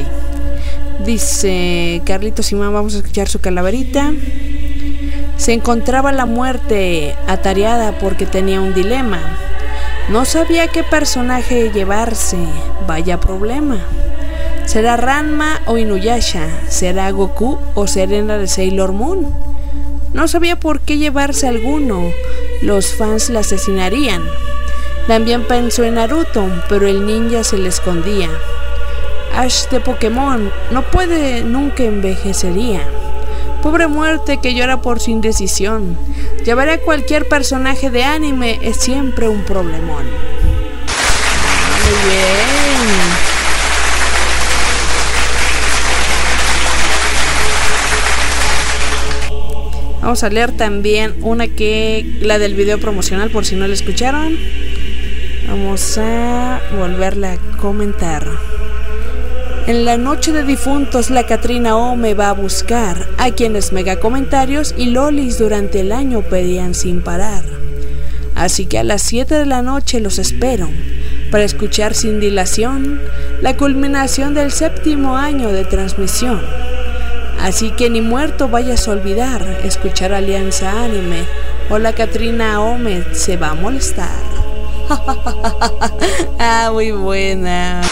Speaker 2: Dice Carlitos Simán, vamos a escuchar su calaverita. Se encontraba la muerte atareada porque tenía un dilema. No sabía qué personaje llevarse. Vaya problema. ¿Será Ranma o Inuyasha? ¿Será Goku o Serena de Sailor Moon? No sabía por qué llevarse alguno. Los fans la asesinarían. También pensó en Naruto, pero el ninja se le escondía. Ash de Pokémon no puede, nunca envejecería. Pobre muerte que llora por su indecisión. Llevar a cualquier personaje de anime es siempre un problemón. Muy bien. Vamos a leer también una que... la del video promocional, por si no la escucharon. Vamos a volverla a comentar. En la noche de difuntos, la Catrina Ome va a buscar a quienes mega comentarios y lolis durante el año pedían sin parar. Así que a las siete de la noche los espero para escuchar sin dilación la culminación del séptimo año de transmisión. Así que ni muerto vayas a olvidar escuchar Alianza Anime o la Catrina Ome se va a molestar. Ah, muy buena.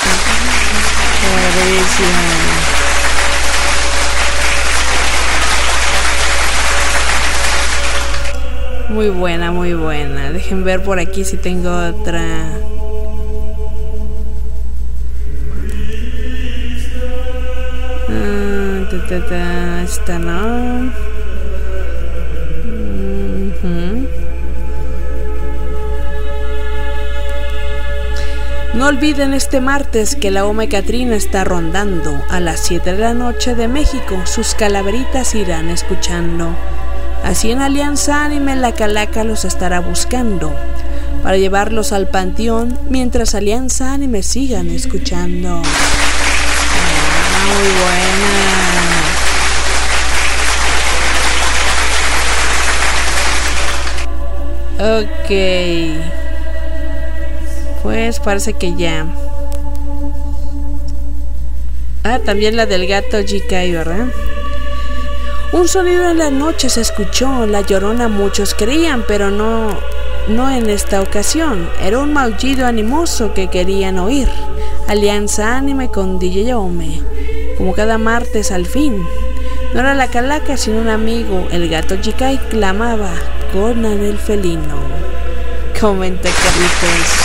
Speaker 2: Muy buena, muy buena. Dejen ver por aquí si tengo otra. Ah, ta, ta, ta, esta no. Uh-huh. No olviden este martes que la Ome Catrina está rondando. A las siete de la noche de México, sus calaveritas irán escuchando. Así en Alianza Anime la Calaca los estará buscando para llevarlos al panteón mientras Alianza Anime sigan escuchando. Ah, muy buena. Ok. Pues parece que ya. Ah, también la del gato Jikai, ¿verdad? Un sonido en la noche se escuchó, la llorona muchos creían, pero no, no en esta ocasión. Era un maullido animoso que querían oír. Alianza Anime con D J Ome, como cada martes al fin. No era la Calaca sino un amigo, el gato Jikai clamaba, Conan el felino. Comenta Carlitos.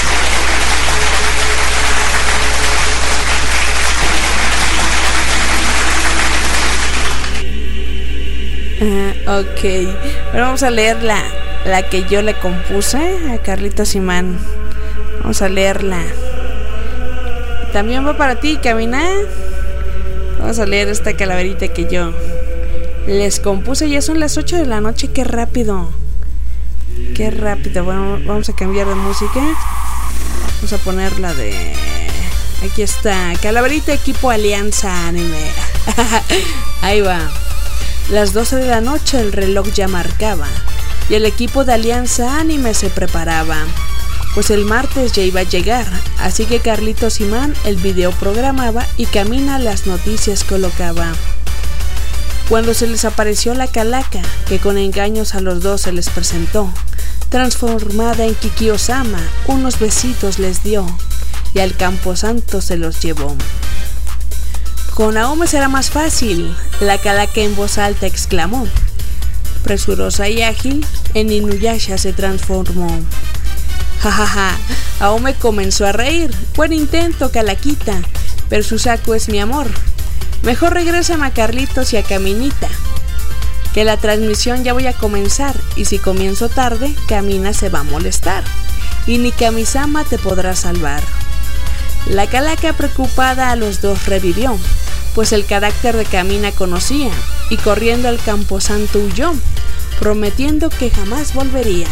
Speaker 2: Uh, ok, ahora vamos a leer la, la que yo le compuse a Carlitos Imán. Vamos a leerla. También va para ti, Camina. Vamos a leer esta calaverita que yo les compuse. Ya son las ocho de la noche, qué rápido. Qué rápido. Bueno, vamos a cambiar de música. Vamos a poner la de... Aquí está, calaverita equipo Alianza Anime. Ahí va. Las doce de la noche el reloj ya marcaba y el equipo de Alianza Anime se preparaba, pues el martes ya iba a llegar, así que Carlitos Imán el video programaba y Camina las noticias colocaba. Cuando se les apareció la Calaca, que con engaños a los dos se les presentó, transformada en Kiki Osama, unos besitos les dio y al Camposanto se los llevó. Con Aome será más fácil, la Calaca en voz alta exclamó. Presurosa y ágil, en Inuyasha se transformó. Jajaja, Aome comenzó a reír. Buen intento, Calaquita, pero su saco es mi amor. Mejor regrésame a Carlitos y a Caminita, que la transmisión ya voy a comenzar, y si comienzo tarde, Camina se va a molestar, y ni Kamisama te podrá salvar. La Calaca preocupada a los dos revivió, pues el carácter de Camina conocía, y corriendo al Camposanto huyó, prometiendo que jamás volvería.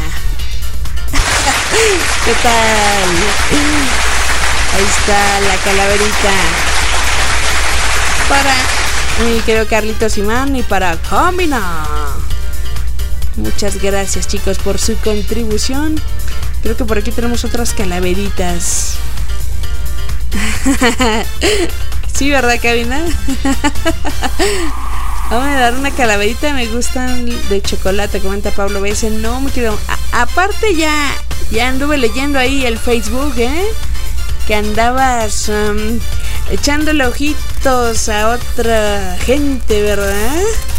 Speaker 2: ¿Qué tal? Ahí está la calaverita. Para mi querido Carlitos Imán y para Camina. Muchas gracias, chicos, por su contribución. Creo que por aquí tenemos otras calaveritas. Sí, ¿verdad, Camina? Vamos a dar una calaverita. Me gustan de chocolate, comenta Pablo B S. No me quiero. A- aparte ya Ya anduve leyendo ahí el Facebook, ¿eh? Que andabas um, echándole ojitos a otra gente, ¿verdad?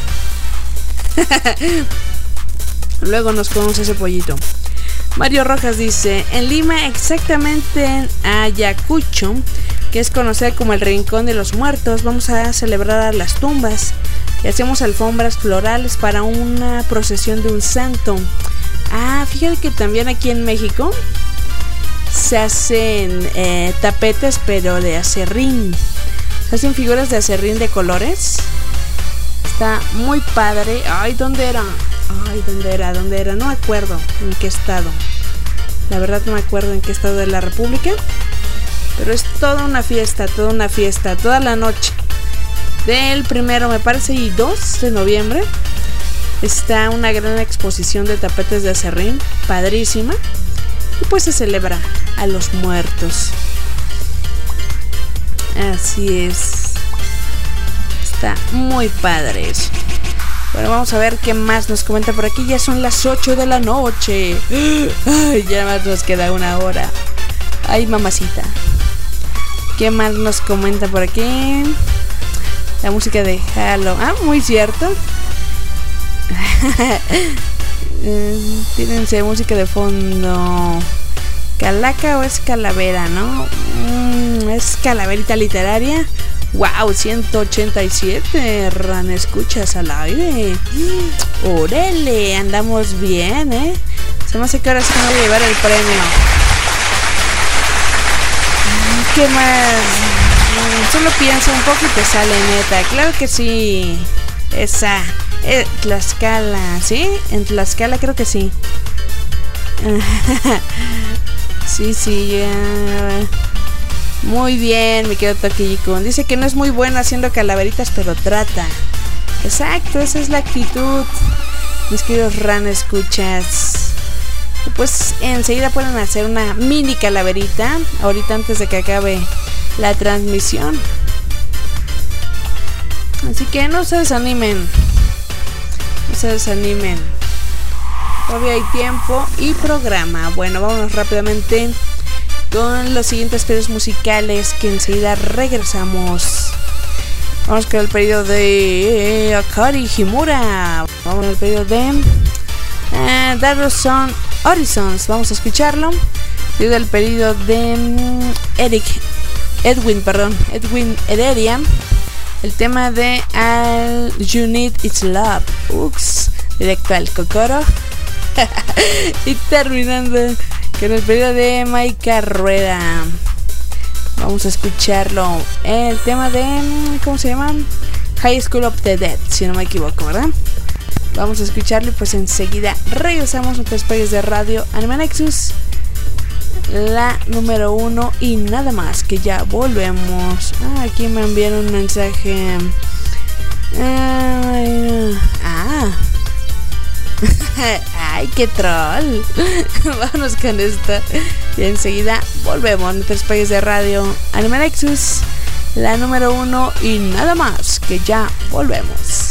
Speaker 2: Luego nos comemos ese pollito. Mario Rojas dice: en Lima, exactamente en Ayacucho, que es conocida como el Rincón de los Muertos, vamos a celebrar a las tumbas y hacemos alfombras florales para una procesión de un santo. Ah, fíjate que también aquí en México se hacen eh, tapetes, pero de acerrín. Se hacen figuras de acerrín de colores. Está muy padre. Ay, ¿dónde era? Ay, ¿dónde era? ¿Dónde era? No me acuerdo en qué estado. La verdad no me acuerdo en qué estado de la República. Pero es toda una fiesta, toda una fiesta, toda la noche. Del primero, me parece, y dos de noviembre está una gran exposición de tapetes de acerrín, padrísima. Y pues se celebra a los muertos. Así es. Está muy padre eso. Bueno, vamos a ver qué más nos comenta por aquí. Ya son las ocho de la noche. Ay, ya más nos queda una hora. Ay, mamacita. ¿Qué más nos comenta por aquí? La música de Halo. Ah, muy cierto. Tírense música de fondo. ¿Calaca o es calavera, no? Mm, es calaverita literaria. Wow, ciento ochenta y siete Ran, escuchas al aire. Órale, andamos bien, ¿eh? Se me hace que ahora sí me voy a llevar el premio. ¿Qué más? Solo piensa un poco y te sale, neta. Claro que sí. Esa. Eh, Tlaxcala, ¿sí? En Tlaxcala creo que sí. Sí, sí, ya. Muy bien, mi querido Toquillicón. Dice que no es muy bueno haciendo calaveritas, pero trata. Exacto, esa es la actitud. Mis queridos Ran, escuchas. Pues enseguida pueden hacer una mini calaverita. Ahorita antes de que acabe la transmisión. Así que no se desanimen. No se desanimen. Todavía hay tiempo y programa. Bueno, vámonos rápidamente con los siguientes pedidos musicales, que enseguida regresamos. Vamos con el pedido de Akari Himura. Vamos con el pedido de uh, Darrison Horizons. Vamos a escucharlo. Sigue el pedido de um, Eric Edwin, perdón, Edwin Heredia. El tema de All You Need Is Love. Ux, directo al Kokoro. Y terminando con el pedido de Maika Rueda. Vamos a escucharlo. El tema de, ¿cómo se llama? High School of the Dead, si no me equivoco, ¿verdad? Vamos a escucharlo y pues enseguida regresamos a nuestros países de radio Anime Nexus, la número uno, y nada más, que ya volvemos. Ah, aquí me enviaron un mensaje. Ay, ah. Ay, qué troll. Vámonos con esto y enseguida volvemos a nuestros países de radio Anime Nexus, la número uno, y nada más, que ya volvemos.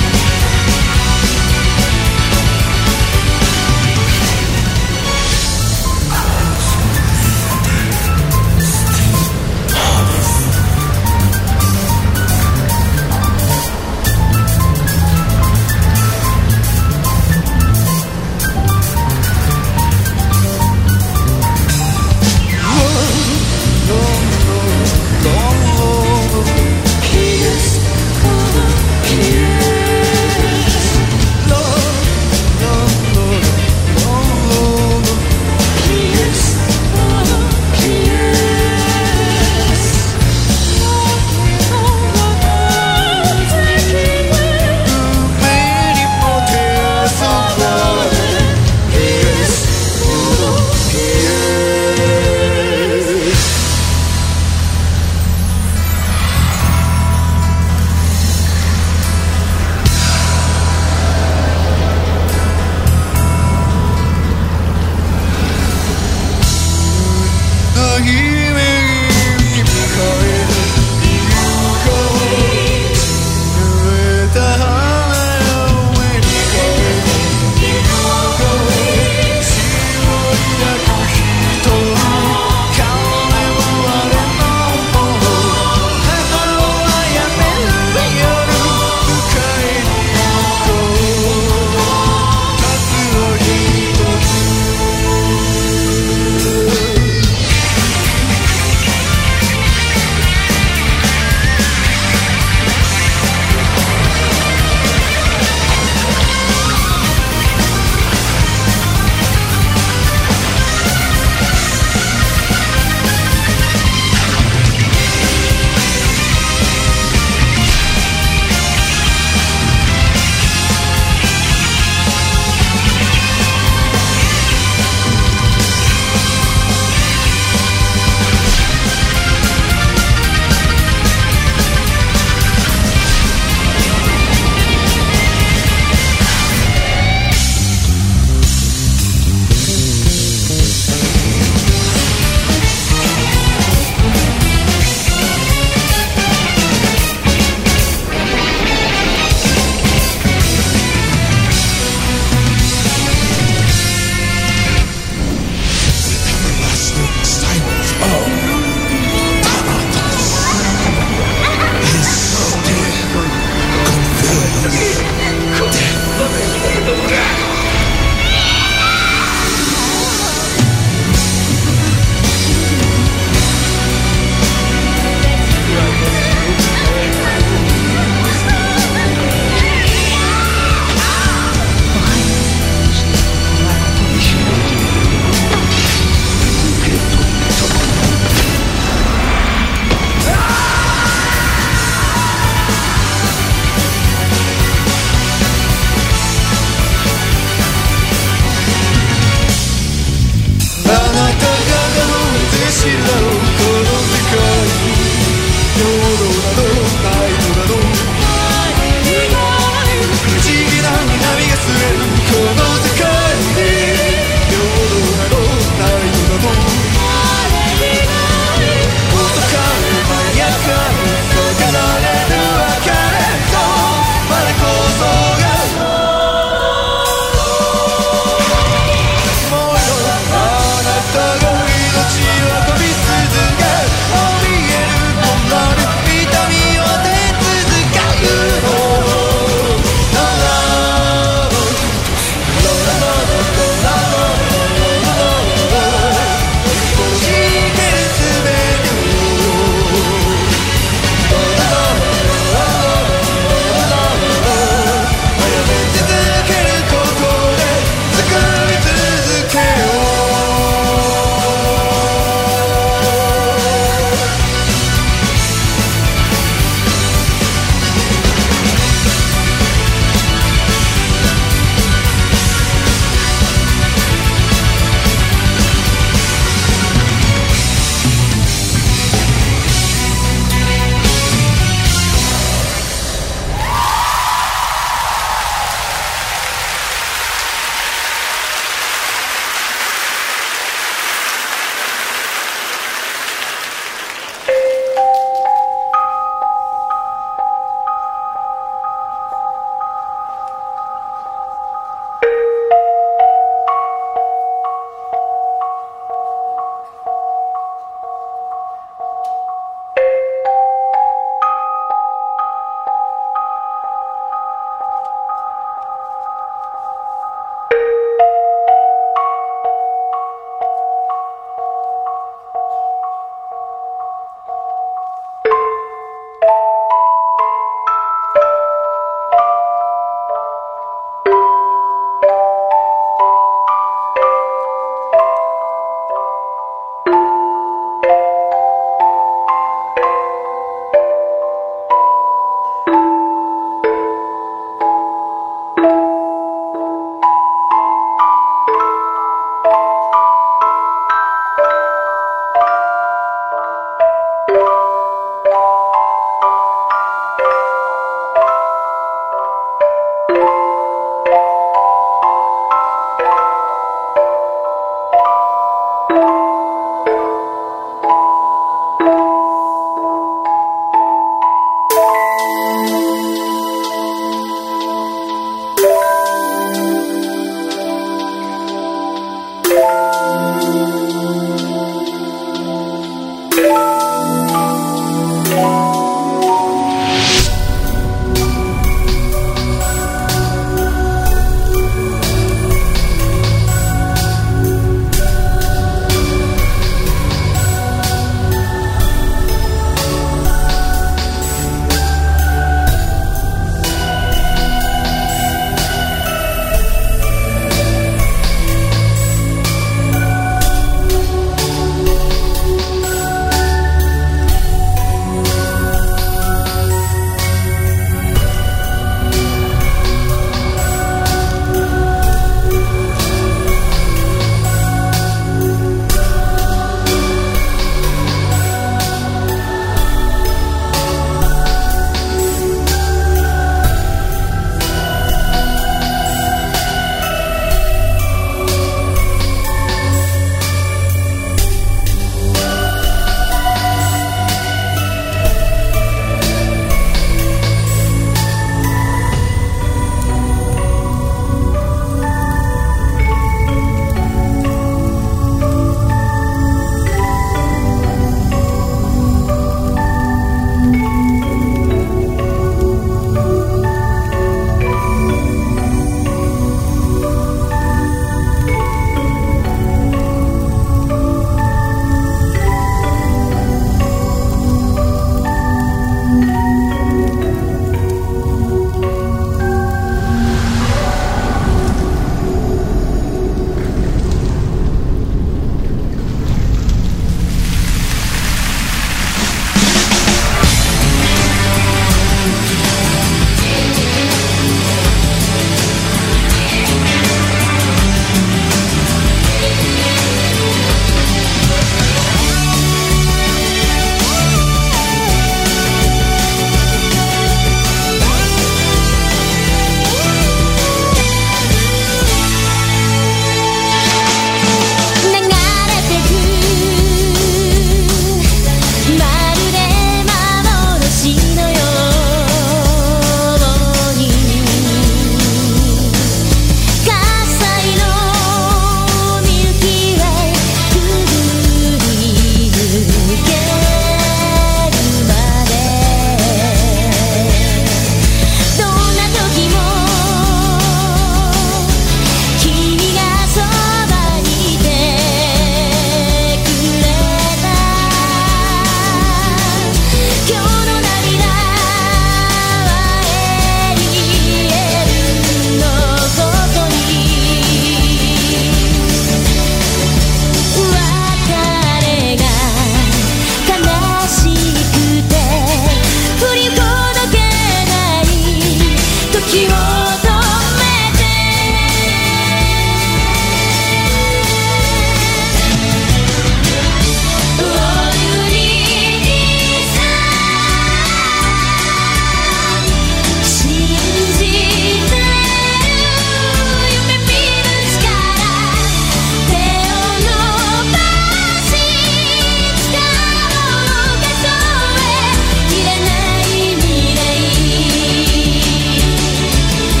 Speaker 5: 「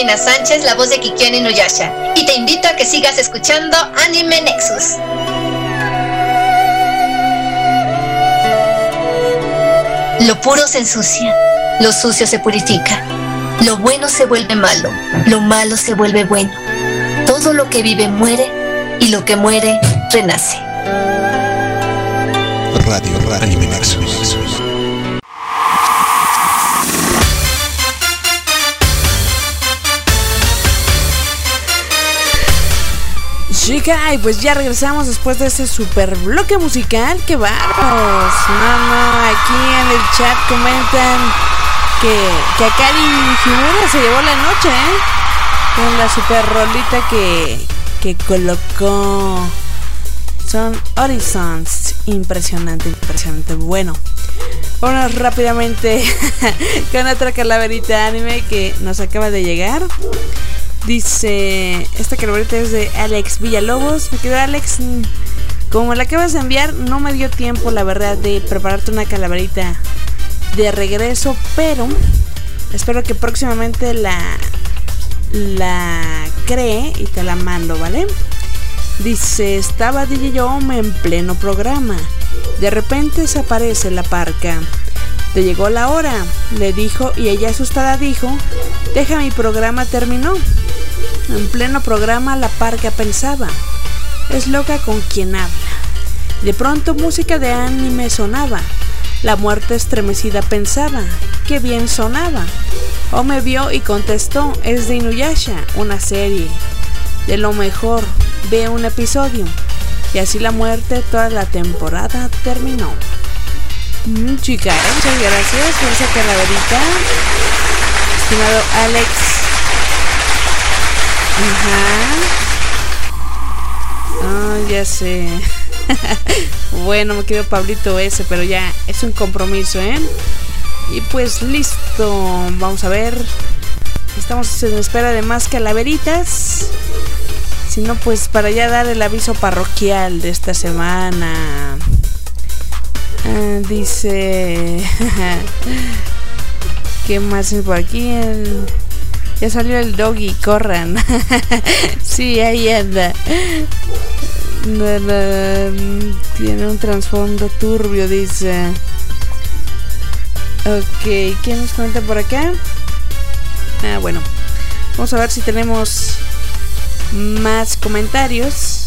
Speaker 5: Karina Sánchez, la voz de Kikiani Nuyasha, y te invito a que sigas escuchando Anime Nexus. Lo puro se ensucia, lo sucio se purifica, lo bueno se vuelve malo, lo malo se vuelve bueno. Todo lo que vive muere y lo que muere renace.
Speaker 6: Radio, Radio Anime Nexus.
Speaker 2: Chica, y pues ya regresamos después de ese super bloque musical. ¡Qué bárbaros! No, no, aquí en el chat comentan que, que Akari Himura se llevó la noche, ¿eh? Con la super rolita que, que colocó. Son Horizons. Impresionante, impresionante. Bueno, vámonos rápidamente con otra calaverita anime que nos acaba de llegar. Dice, esta calaverita es de Alex Villalobos. Me quedó Alex, como me la acabas de enviar, no me dio tiempo, la verdad, de prepararte una calaverita de regreso, pero espero que próximamente la la cree y te la mando, ¿vale? Dice, estaba D J Yaome en pleno programa. De repente se aparece la parca. Te llegó la hora, le dijo, y ella asustada dijo, deja, mi programa terminó. En pleno programa la parca pensaba, es loca con quien habla. De pronto música de anime sonaba. La muerte estremecida pensaba, qué bien sonaba. O me vio y contestó, es de Inuyasha, una serie de lo mejor, ve un episodio. Y así la muerte toda la temporada terminó. Mm, chica, muchas gracias por esa calaverita, estimado Alex. Ajá. Oh, ya sé. Bueno, me quedó Pablito ese, pero ya es un compromiso, ¿eh? Y pues listo, vamos a ver. Estamos en espera de más calaveritas. Si no, pues para ya dar el aviso parroquial de esta semana. Uh, dice ¿qué más es por aquí? El... ya salió el doggy, corran. Sí, ahí anda. No, no, tiene un trasfondo turbio, dice. Ok, ¿quién nos comenta por acá? Ah, bueno, vamos a ver si tenemos más comentarios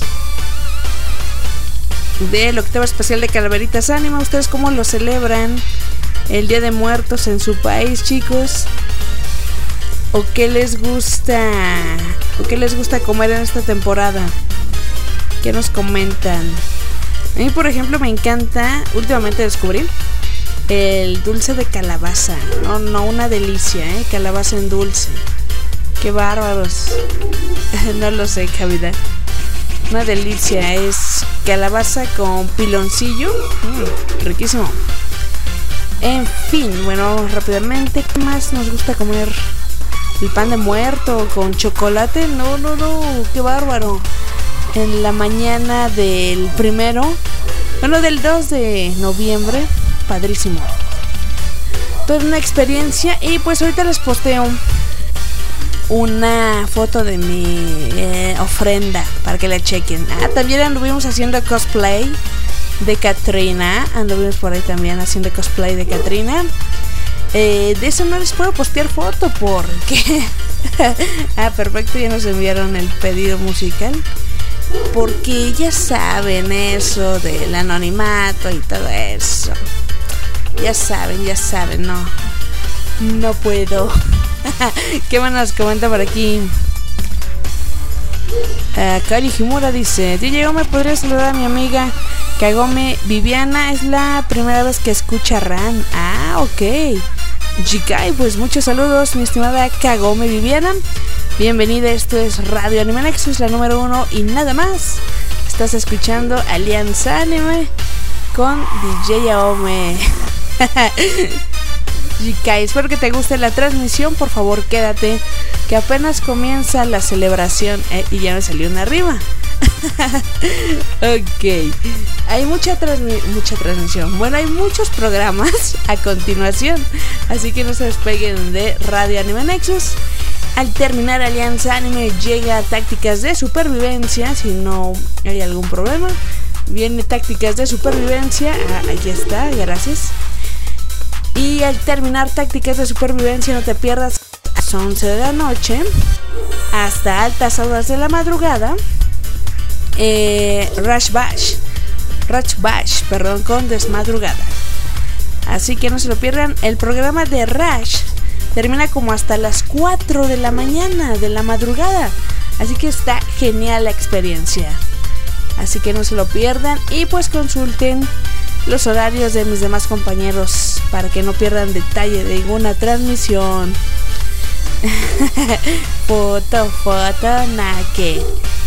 Speaker 2: del octavo especial de Calaveritas Anime. ¿Ustedes cómo lo celebran el Día de Muertos en su país, chicos? ¿O qué les gusta? ¿O qué les gusta comer en esta temporada? ¿Qué nos comentan? A mí, por ejemplo, me encanta, últimamente descubrí el dulce de calabaza. No, no, una delicia, ¿eh? Calabaza en dulce. ¡Qué bárbaros! No lo sé, cavidad. Una delicia, es calabaza con piloncillo. Mm, riquísimo. En fin, bueno, rápidamente, ¿qué más nos gusta comer? El pan de muerto con chocolate. No, no, no, qué bárbaro. En la mañana del primero, bueno, del dos de noviembre. Padrísimo. Toda una experiencia. Y pues ahorita les posteo una foto de mi eh, ofrenda para que la chequen. Ah, también anduvimos haciendo cosplay de Katrina. Anduvimos por ahí también haciendo cosplay de Katrina. Eh, de eso no les puedo postear foto porque ah, perfecto, ya nos enviaron el pedido musical. Porque ya saben eso del anonimato y todo eso. Ya saben, ya saben, no. No puedo. ¿Qué más nos comenta por aquí? Uh, Kari Himura dice: D J, ¿me podría saludar a mi amiga Kagome Viviana? Es la primera vez que escucha Ran. Ah, ok. Jikai, pues muchos saludos, mi estimada Kagome Viviana. Bienvenida, esto es Radio Anime Nexus, la número uno y nada más. Estás escuchando Alianza Anime con D J Yaome. Jikai, espero que te guste la transmisión. Por favor, quédate, que apenas comienza la celebración. eh, Y ya me salió una rima. Ok, hay mucha, transmi- mucha transmisión. Bueno, hay muchos programas a continuación, así que no se despeguen de Radio Anime Nexus. Al terminar Alianza Anime llega Tácticas de Supervivencia, si no hay algún problema. Viene Tácticas de Supervivencia, ah, aquí está, gracias. Y al terminar Tácticas de Supervivencia no te pierdas a las once de la noche hasta altas horas de la madrugada, eh, Rush Bash, Rush Bash, perdón, con desmadrugada. Así que no se lo pierdan. El programa de Rush termina como hasta las cuatro de la mañana, de la madrugada. Así que está genial la experiencia. Así que no se lo pierdan. Y pues consulten los horarios de mis demás compañeros para que no pierdan detalle de ninguna transmisión. Foto, foto, naque.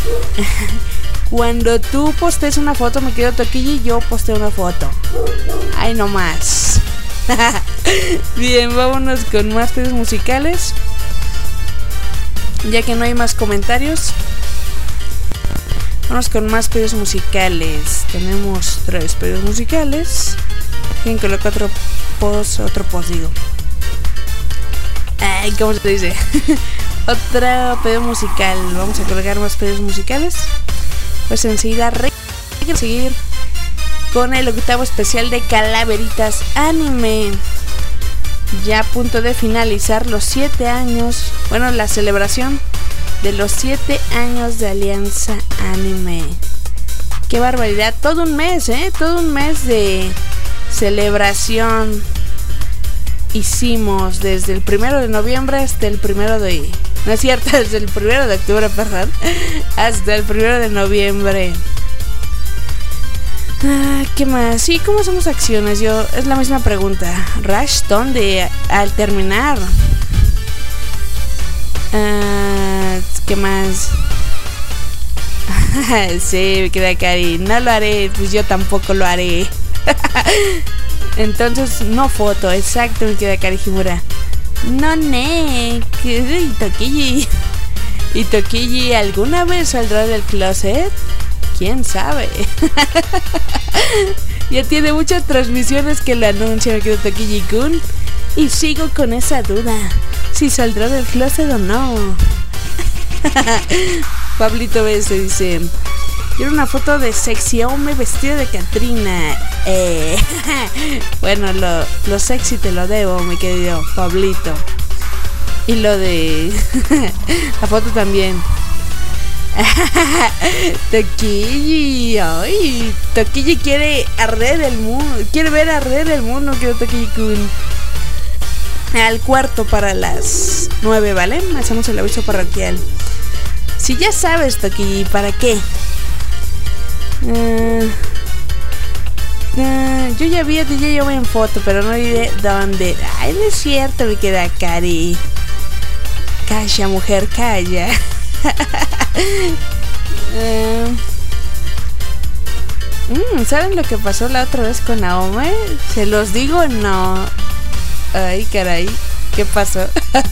Speaker 2: Cuando tú postees una foto, me quedo Toquilla y yo posteo una foto. Ay, no más. Bien, vámonos con más pedidos musicales. Ya que no hay más comentarios, vamos con más pedidos musicales. Tenemos tres pedidos musicales. Quien coloca otro post, otro post, digo. Ay, ¿cómo se dice? Otro pedido musical. Vamos a colocar más pedidos musicales. Pues enseguida re- seguir con el octavo especial de Calaveritas Anime. Ya a punto de finalizar los siete años, bueno, la celebración de los siete años de Alianza Anime. Qué barbaridad, todo un mes, ¿eh? Todo un mes de celebración hicimos desde el primero de noviembre hasta el primero de... No es cierto, desde el primero de octubre, perdón, hasta el primero de noviembre. Ah, ¿qué más? Sí, ¿cómo hacemos acciones? Yo, es la misma pregunta. Rush, ¿dónde? Al terminar. Ah, ¿qué más? Sí, me queda Cari. No lo haré, pues yo tampoco lo haré. Entonces, no foto, exacto, me queda Cari Himura. No, ne, que y Toquilli. ¿Y Toquilli alguna vez saldrá del closet? ¿Quién sabe? Ya tiene muchas transmisiones que le anuncian, me quedo Toquilli-kun. Y sigo con esa duda, si saldrá del closet o no. Pablito B se dice: quiero una foto de sexy hombre vestido de Catrina. Eh. Bueno, lo, lo sexy te lo debo, mi querido Pablito. Y lo de la foto también. Toquilli, ay, Toquilli quiere arder el mundo, quiere ver arder el mundo, quiero Toquilli-kun. Al cuarto para las nueve, ¿vale? Hacemos el aviso parroquial. Si ya sabes, Toquilli, ¿para qué? Uh, uh, yo ya vi a D J Yo en foto, pero no diré dónde. Ay, no es cierto, me queda Cari. Calla, mujer, calla. uh, mm, ¿Saben lo que pasó la otra vez con Naome? ¿Se los digo o no? Ay, caray, ¿qué pasó?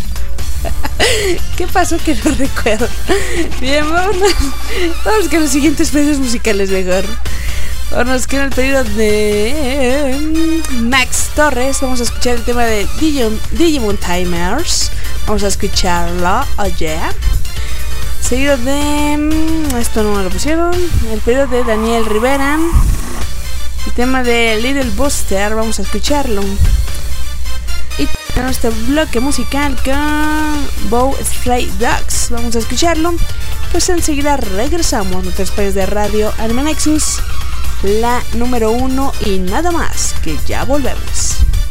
Speaker 2: ¿Qué pasó que no recuerdo? Bien, vámonos. Vamos con los siguientes pedidos musicales mejor. Vámonos con el pedido de Max Torres. Vamos a escuchar el tema de Digimon, Digimon Timers. Vamos a escucharlo, oh yeah. Seguido de... Esto no me lo pusieron. El pedido de Daniel Rivera. El tema de Little Booster. Vamos a escucharlo. Y tenemos este bloque musical con Bow Stray Dogs. Vamos a escucharlo. Pues enseguida regresamos. Nuestros países de Radio Anime Nexus, la número uno y nada más, que ya volvemos.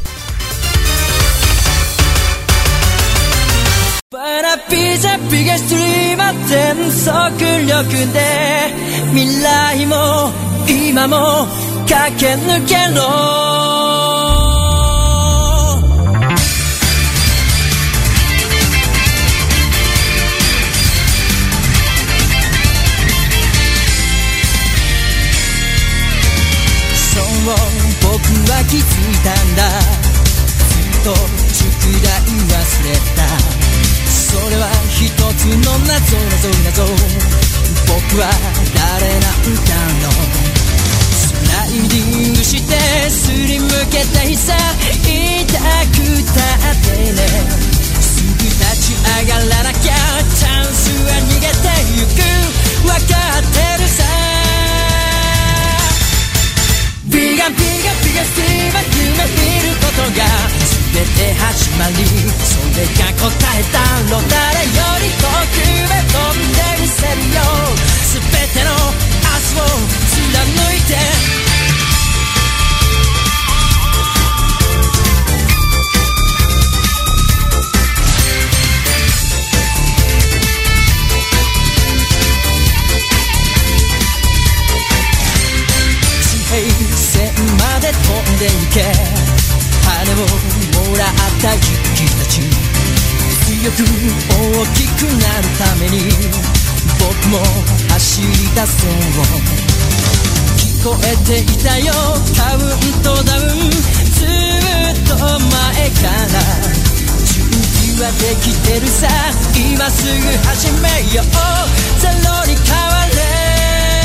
Speaker 4: Para pizza pizza stream 全速力で未来も今も駆け抜けろ僕は気づいたんだずっと宿題忘れたそれは一つの謎謎謎僕は誰なんだろうスライディングしてすりむけたいさ痛くたってねすぐ立ち上がらなきゃ
Speaker 7: 路誰より遠くへ飛んでみせるよ全ての明日を貫いて平線まで飛んで行け羽をもらった勇気たち強く大きくなるために僕も走り出そう聞こえていたよカウントダウンずっと前から準備はできてるさ今すぐ始めようゼロに変われ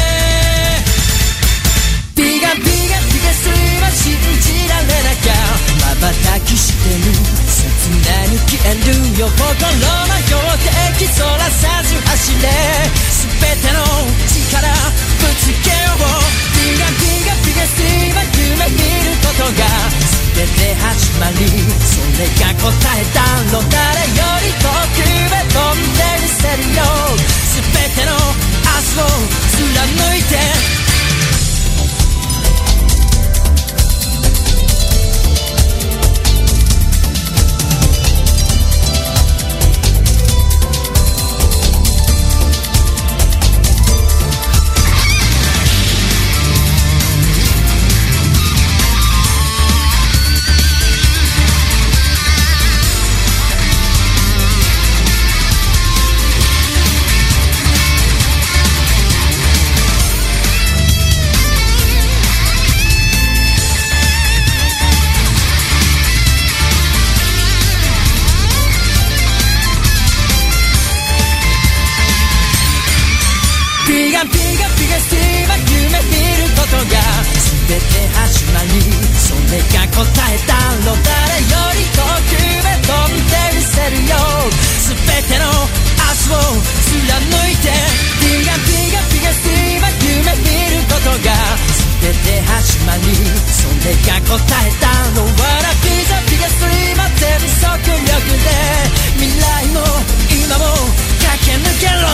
Speaker 7: ビガビガビガすれば信じられなきゃ瞬きしてる切なに消えるよ心の標的そらさず走れ全ての力ぶつけようビガビガビガすれば夢見ることが全て始まりそれが答えだろう誰より遠くへ飛んでみせるよ全ての明日を貫いてビガビガビガしては夢見ることが全て始まりそれが答えだろう誰より遠くへ飛んでみせるよ全ての明日を貫いてビガビガビガしては夢見ることが全て始まりそれが答えだろうわらビザビガスリーは全速力で未来も今も駆け抜けろ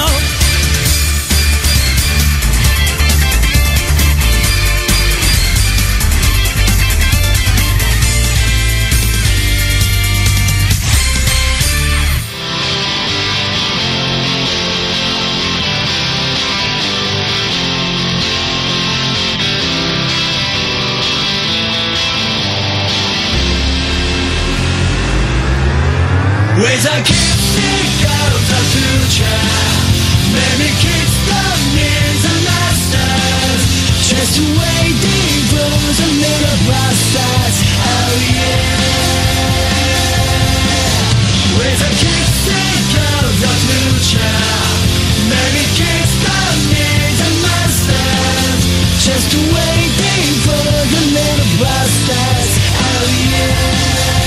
Speaker 4: With a kiss, it goes the future. Maybe kids don't need the masters. Just waiting for the little bastards. Oh yeah. With a kiss, it goes the future. Maybe kids don't need the masters. Just waiting for the little bastards. Oh yeah.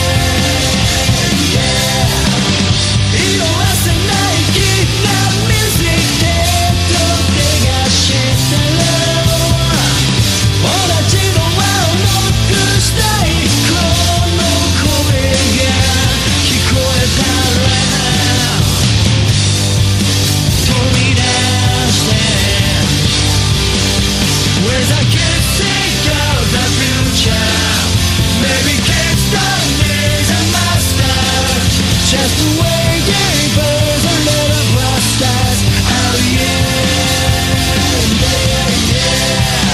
Speaker 4: 色褪せないきなミュージックでど手がしたら同じの輪をノックしたいこの声が聞こえたら飛び出して Where's a kiss it goes the future Maybe kids don't need a master Just waiting for the little bastards. Oh yeah, yeah, yeah.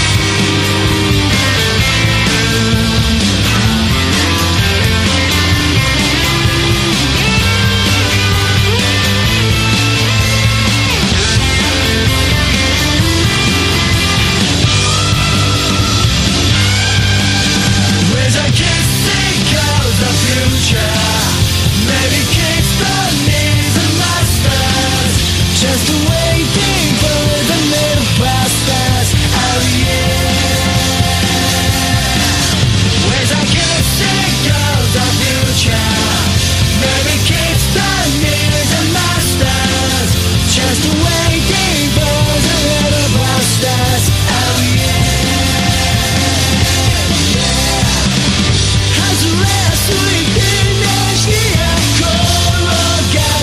Speaker 4: With a kiss it goes the future. Maybe kids don't need the masters Just waiting for the little bastards Oh yeah Where's a kiss it goes the future Maybe kids don't need the masters Just waiting for the little bastards Oh yeah Yeah 外れすぎてねしや転が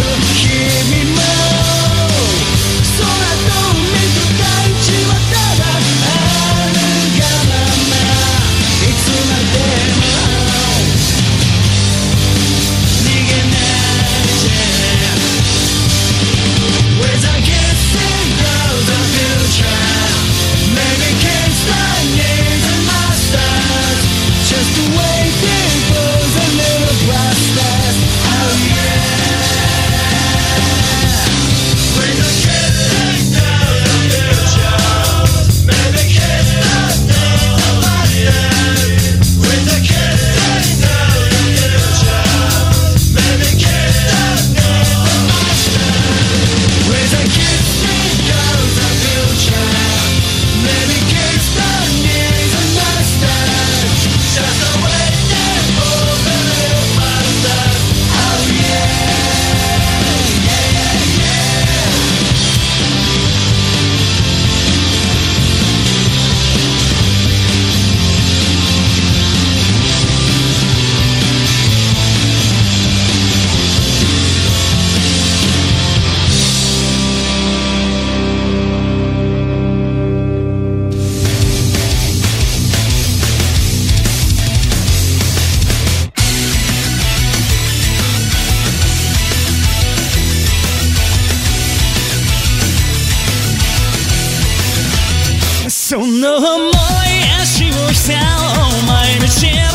Speaker 7: その思い足をしたお前の地で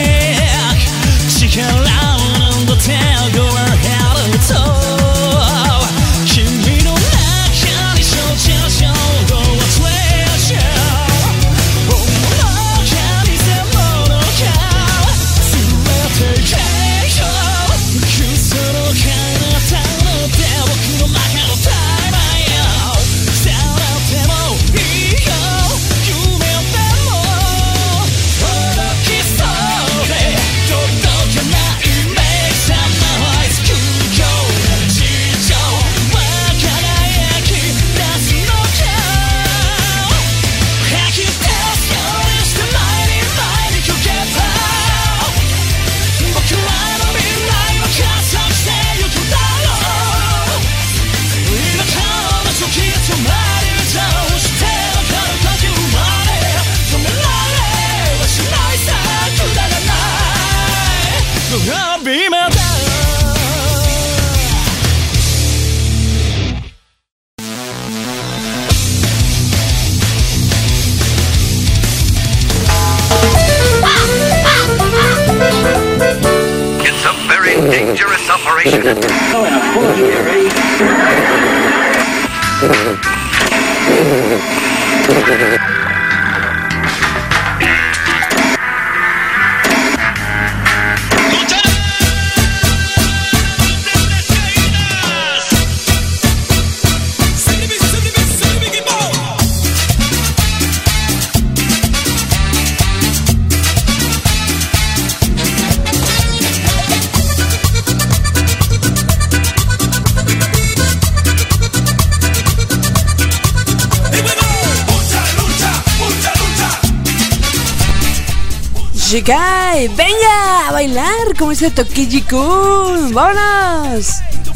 Speaker 7: 力を飲んだ手をごわへると君の中に生じる衝動はトレーシャー本物か偽物か全て消えよう嘘の彼方の手僕の中のタイマーよさらってもいいよ夢でも届きそうで届かないメイクさまはいつ空境地上は輝き出すのか吐き出すようにして前に前にかけた僕らの未来は加速してゆくだろう今からの時止まり倒してわかる時まで止められはしないさくだらないビーマーだ
Speaker 8: It's a very dangerous operation.
Speaker 2: Shikai, venga a bailar como ese Tokichi-kun, vámonos.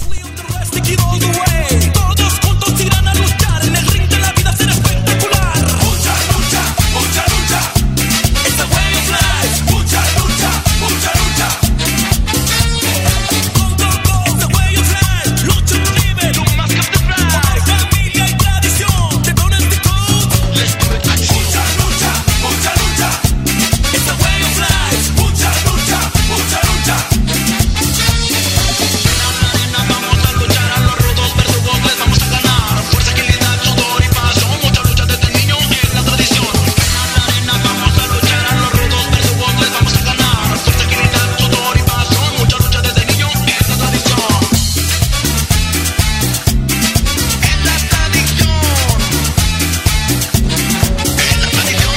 Speaker 7: Todos juntos irán a luchar en el ring de la vida será espectacular. Mucha lucha, mucha lucha. It's a way of life. Mucha lucha, mucha lucha. Go, go, go. It's a way of life. Lucha libre, no más que the pride. Hay familia y tradición. Te pones de code. Let's do it. Mucha lucha, mucha lucha. It's a way of life. Mucha lucha, mucha lucha. Vamos a luchar a los rudos verdugos, les vamos a ganar. Fuerza, agilidad, sudor y pasión. Mucha lucha desde el niño es la tradición. Vamos a luchar a los rudos verdugos, les vamos a ganar. Fuerza, agilidad, sudor y pasión. Mucha lucha desde el niño es la tradición. Es la tradición. Es la tradición.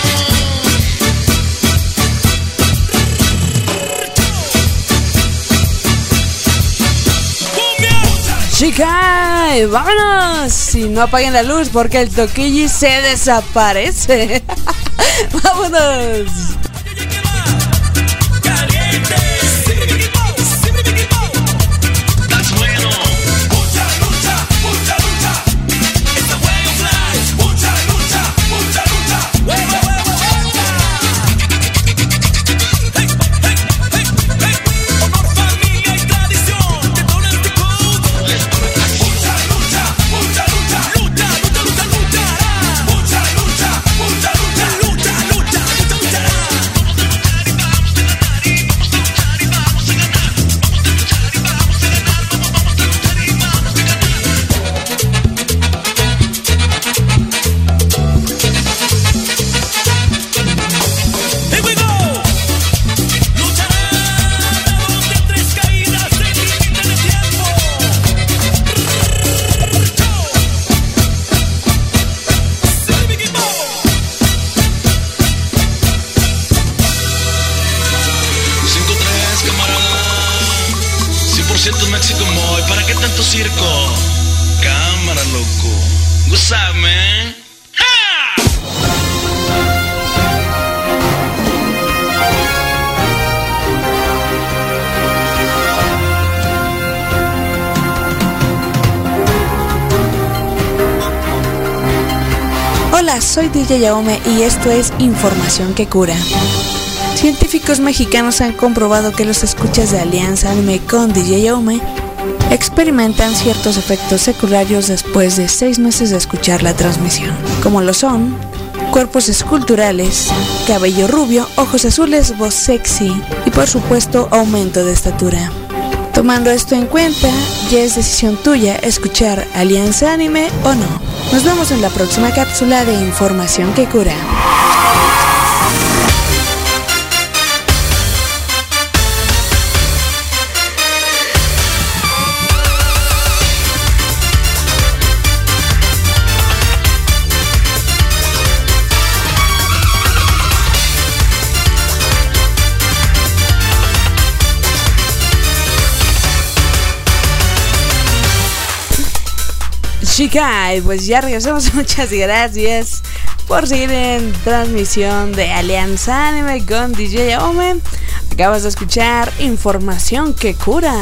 Speaker 2: Shikai, vámonos. Y no apaguen la luz porque el Tokichi se desaparece. Vámonos.
Speaker 7: That's bueno. Mucha lucha, mucha lucha. It's a way of life. Mucha lucha, mucha lucha. Hey, hey, hey, hey. Honor, familia y tradición. Te pones de code. Let's do it. Mucha lucha, mucha lucha. Lucha, lucha, lucha, lucha. Mucha lucha, mucha lucha. Lucha, lucha, lucha, lucha. Vamos a luchar y vamos a ganar. Y vamos a luchar y vamos a ganar. Here we go. Lucharán de tres caídas sin límite de tiempo. cinco tres, camarada. cien por ciento México Moy. ¿Para qué tanto circo? Cámara, loco. What's up, man? ¡Ja!
Speaker 2: Hola, soy D J Yaome y esto es Información que Cura. Científicos mexicanos han comprobado que los escuchas de Alianza Anime con D J Yaome experimentan ciertos efectos secundarios después de seis meses de escuchar la transmisión, como lo son cuerpos esculturales, cabello rubio, ojos azules, voz sexy y por supuesto aumento de estatura. Tomando esto en cuenta, ya es decisión tuya escuchar Alianza Anime o no. Nos vemos en la próxima cápsula de información que cura. Shikai, pues ya regresamos. Muchas gracias por seguir en transmisión de Alianza Anime con D J Yaome. Acabas de escuchar información que cura.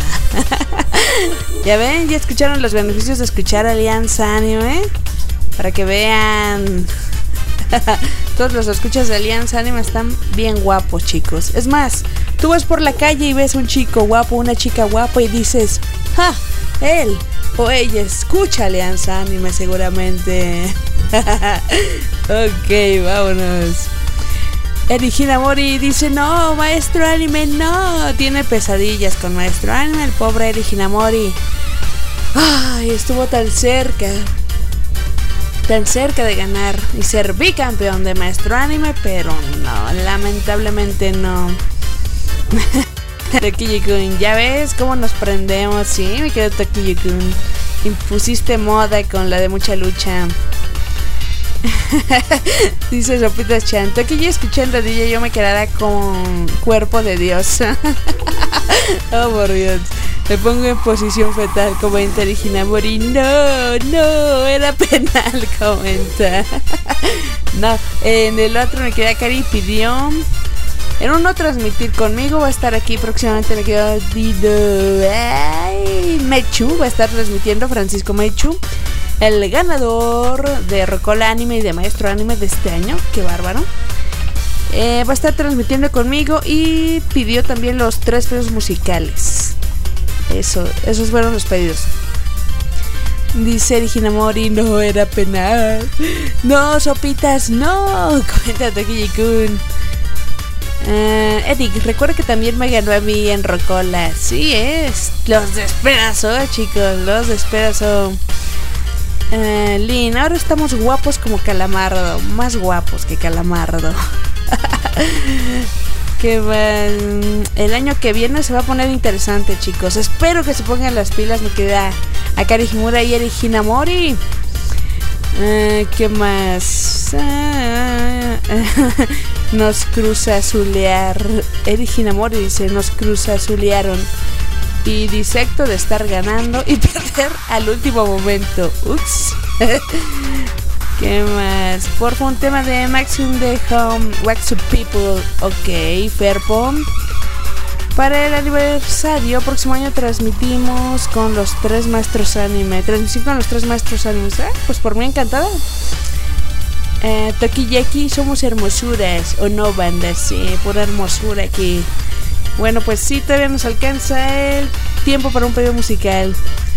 Speaker 2: Ya ven, ya escucharon los beneficios de escuchar Alianza Anime. Para que vean. Todos los escuchas de Alianza Anime están bien guapos, chicos. Es más, tú vas por la calle y ves un chico guapo, una chica guapa y dices, ¡ja! Él o ella escucha Alianza Anime seguramente. Ok, vámonos. Eri Hinamori dice, no, Maestro Anime, no. Tiene pesadillas con Maestro Anime, el pobre Eri Hinamori. Ay, estuvo tan cerca. Tan cerca de ganar y ser bicampeón de Maestro Anime, pero no, lamentablemente no. Takuya-kun, ya ves cómo nos prendemos, sí, me quedo Takuya-kun. Impusiste moda con la de mucha lucha. Dice Sopitas Chan, Takuya escuchando a D J yo me quedará con cuerpo de Dios. Oh, por Dios. Me pongo en posición fetal, comenta Hinamori. No, no, era penal, comenta. No, en el otro me queda Cari pidió. En un no transmitir conmigo va a estar aquí próximamente, me quedo Dido. Ay, Mechu va a estar transmitiendo, Francisco Mechu, el ganador de Rocola Anime y de Maestro Anime de este año. Qué bárbaro. Eh, va a estar transmitiendo conmigo y pidió también los tres pedidos musicales. Eso, esos fueron los pedidos. Dice Hinamori, no era penal. No, Sopitas, no. Comenta Takuya-kun. Uh, Eric, recuerda que también me ganó a mí en Rocola. Sí, es. Los despedazó, chicos. Los despedazó. Uh, Lin, ahora estamos guapos como Calamardo. Más guapos que Calamardo. Que van... El año que viene se va a poner interesante, chicos. Espero que se pongan las pilas. Me queda Akari Himura y Eri Hinamori. Uh, ¿Qué más? Uh, nos cruza azulear. Eri Hinamori dice, nos cruza azulearon. Y disecto de estar ganando y perder al último momento. Ups. ¿Qué más? Porfa, un tema de Maximum de Home, Wax to People. Ok, Fairpom. Para el aniversario, próximo año transmitimos con los tres maestros anime. Transmisión con los tres maestros anime. ¿Eh? Pues por mí encantada. Eh, Tokiyaki, somos hermosuras. O no, banda, sí, pura hermosura aquí. Bueno, pues sí, todavía nos alcanza el tiempo para un pedido musical.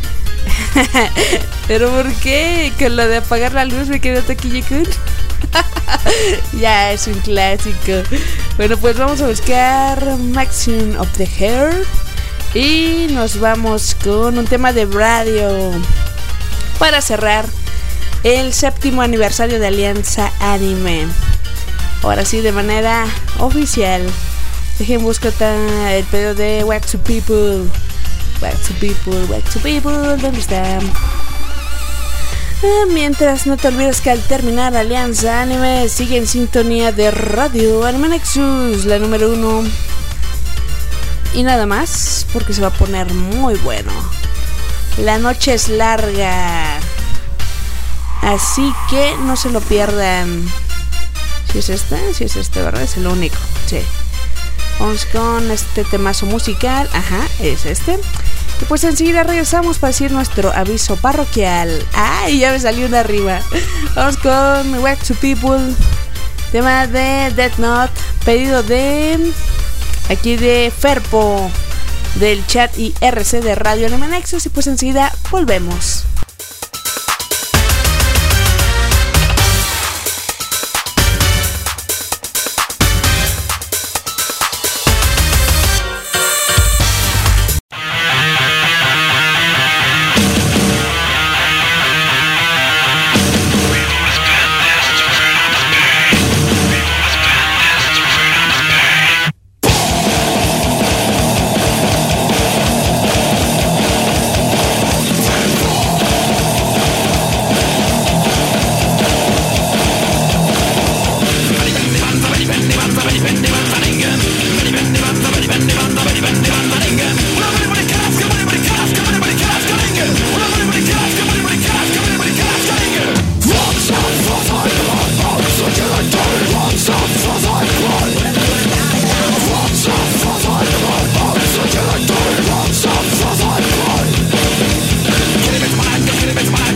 Speaker 2: ¿Pero por qué? Con lo de apagar la luz me quedó Takuya-kun. Ya es un clásico. Bueno, pues vamos a buscar Maximum of the Hair. Y nos vamos con un tema de radio para cerrar el séptimo aniversario de Alianza Anime. Ahora sí, de manera oficial. Dejen buscar el pedido de Wax to People. Wax to People, Wax to People, ¿dónde está? Ah, mientras, no te olvides que al terminar Alianza Anime sigue en sintonía de Radio Anime Nexus, la número uno. Y nada más, porque se va a poner muy bueno. La noche es larga, así que no se lo pierdan. Si es este, si es este, ¿verdad? Es el único, sí. Vamos con este temazo musical. Ajá, es este. Y pues enseguida regresamos para decir nuestro aviso parroquial. ¡Ay! Ya me salió una arriba. Vamos con Wax to People. Tema de Death Note. Pedido de... Aquí de Ferpo. Del chat y R C de Radio Anime Nexus. Y pues enseguida volvemos.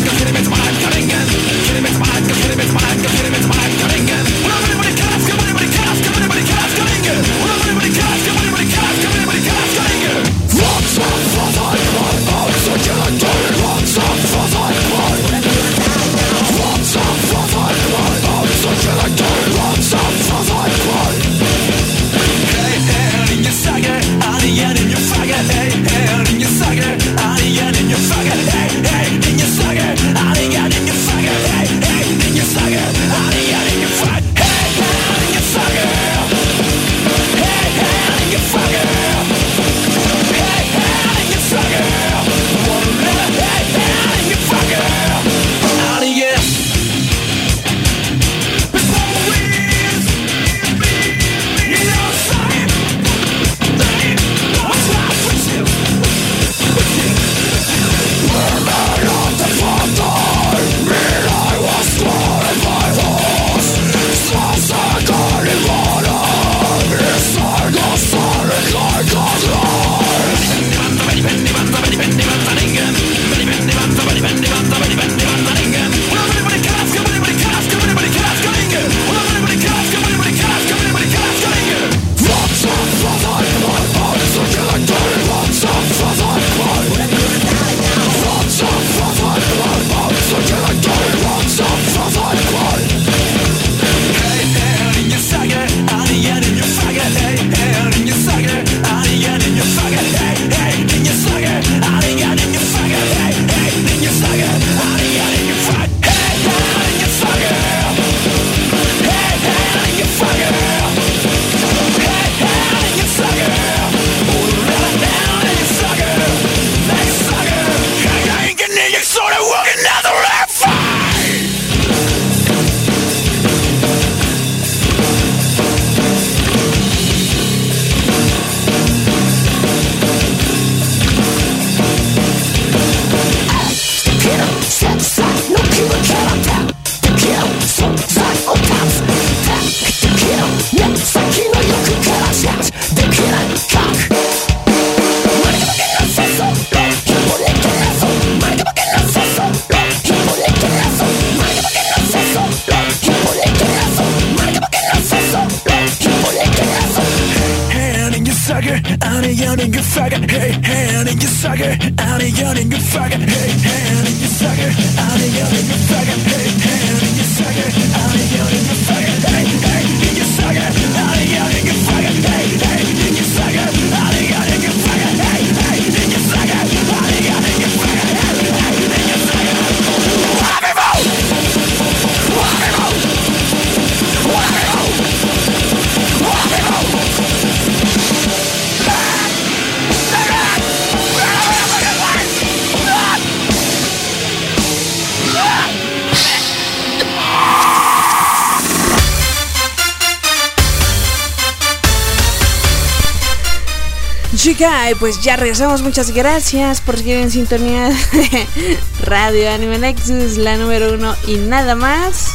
Speaker 2: Chica, pues ya regresamos. Muchas gracias por seguir en sintonía de Radio Anime Nexus, la número uno y nada más.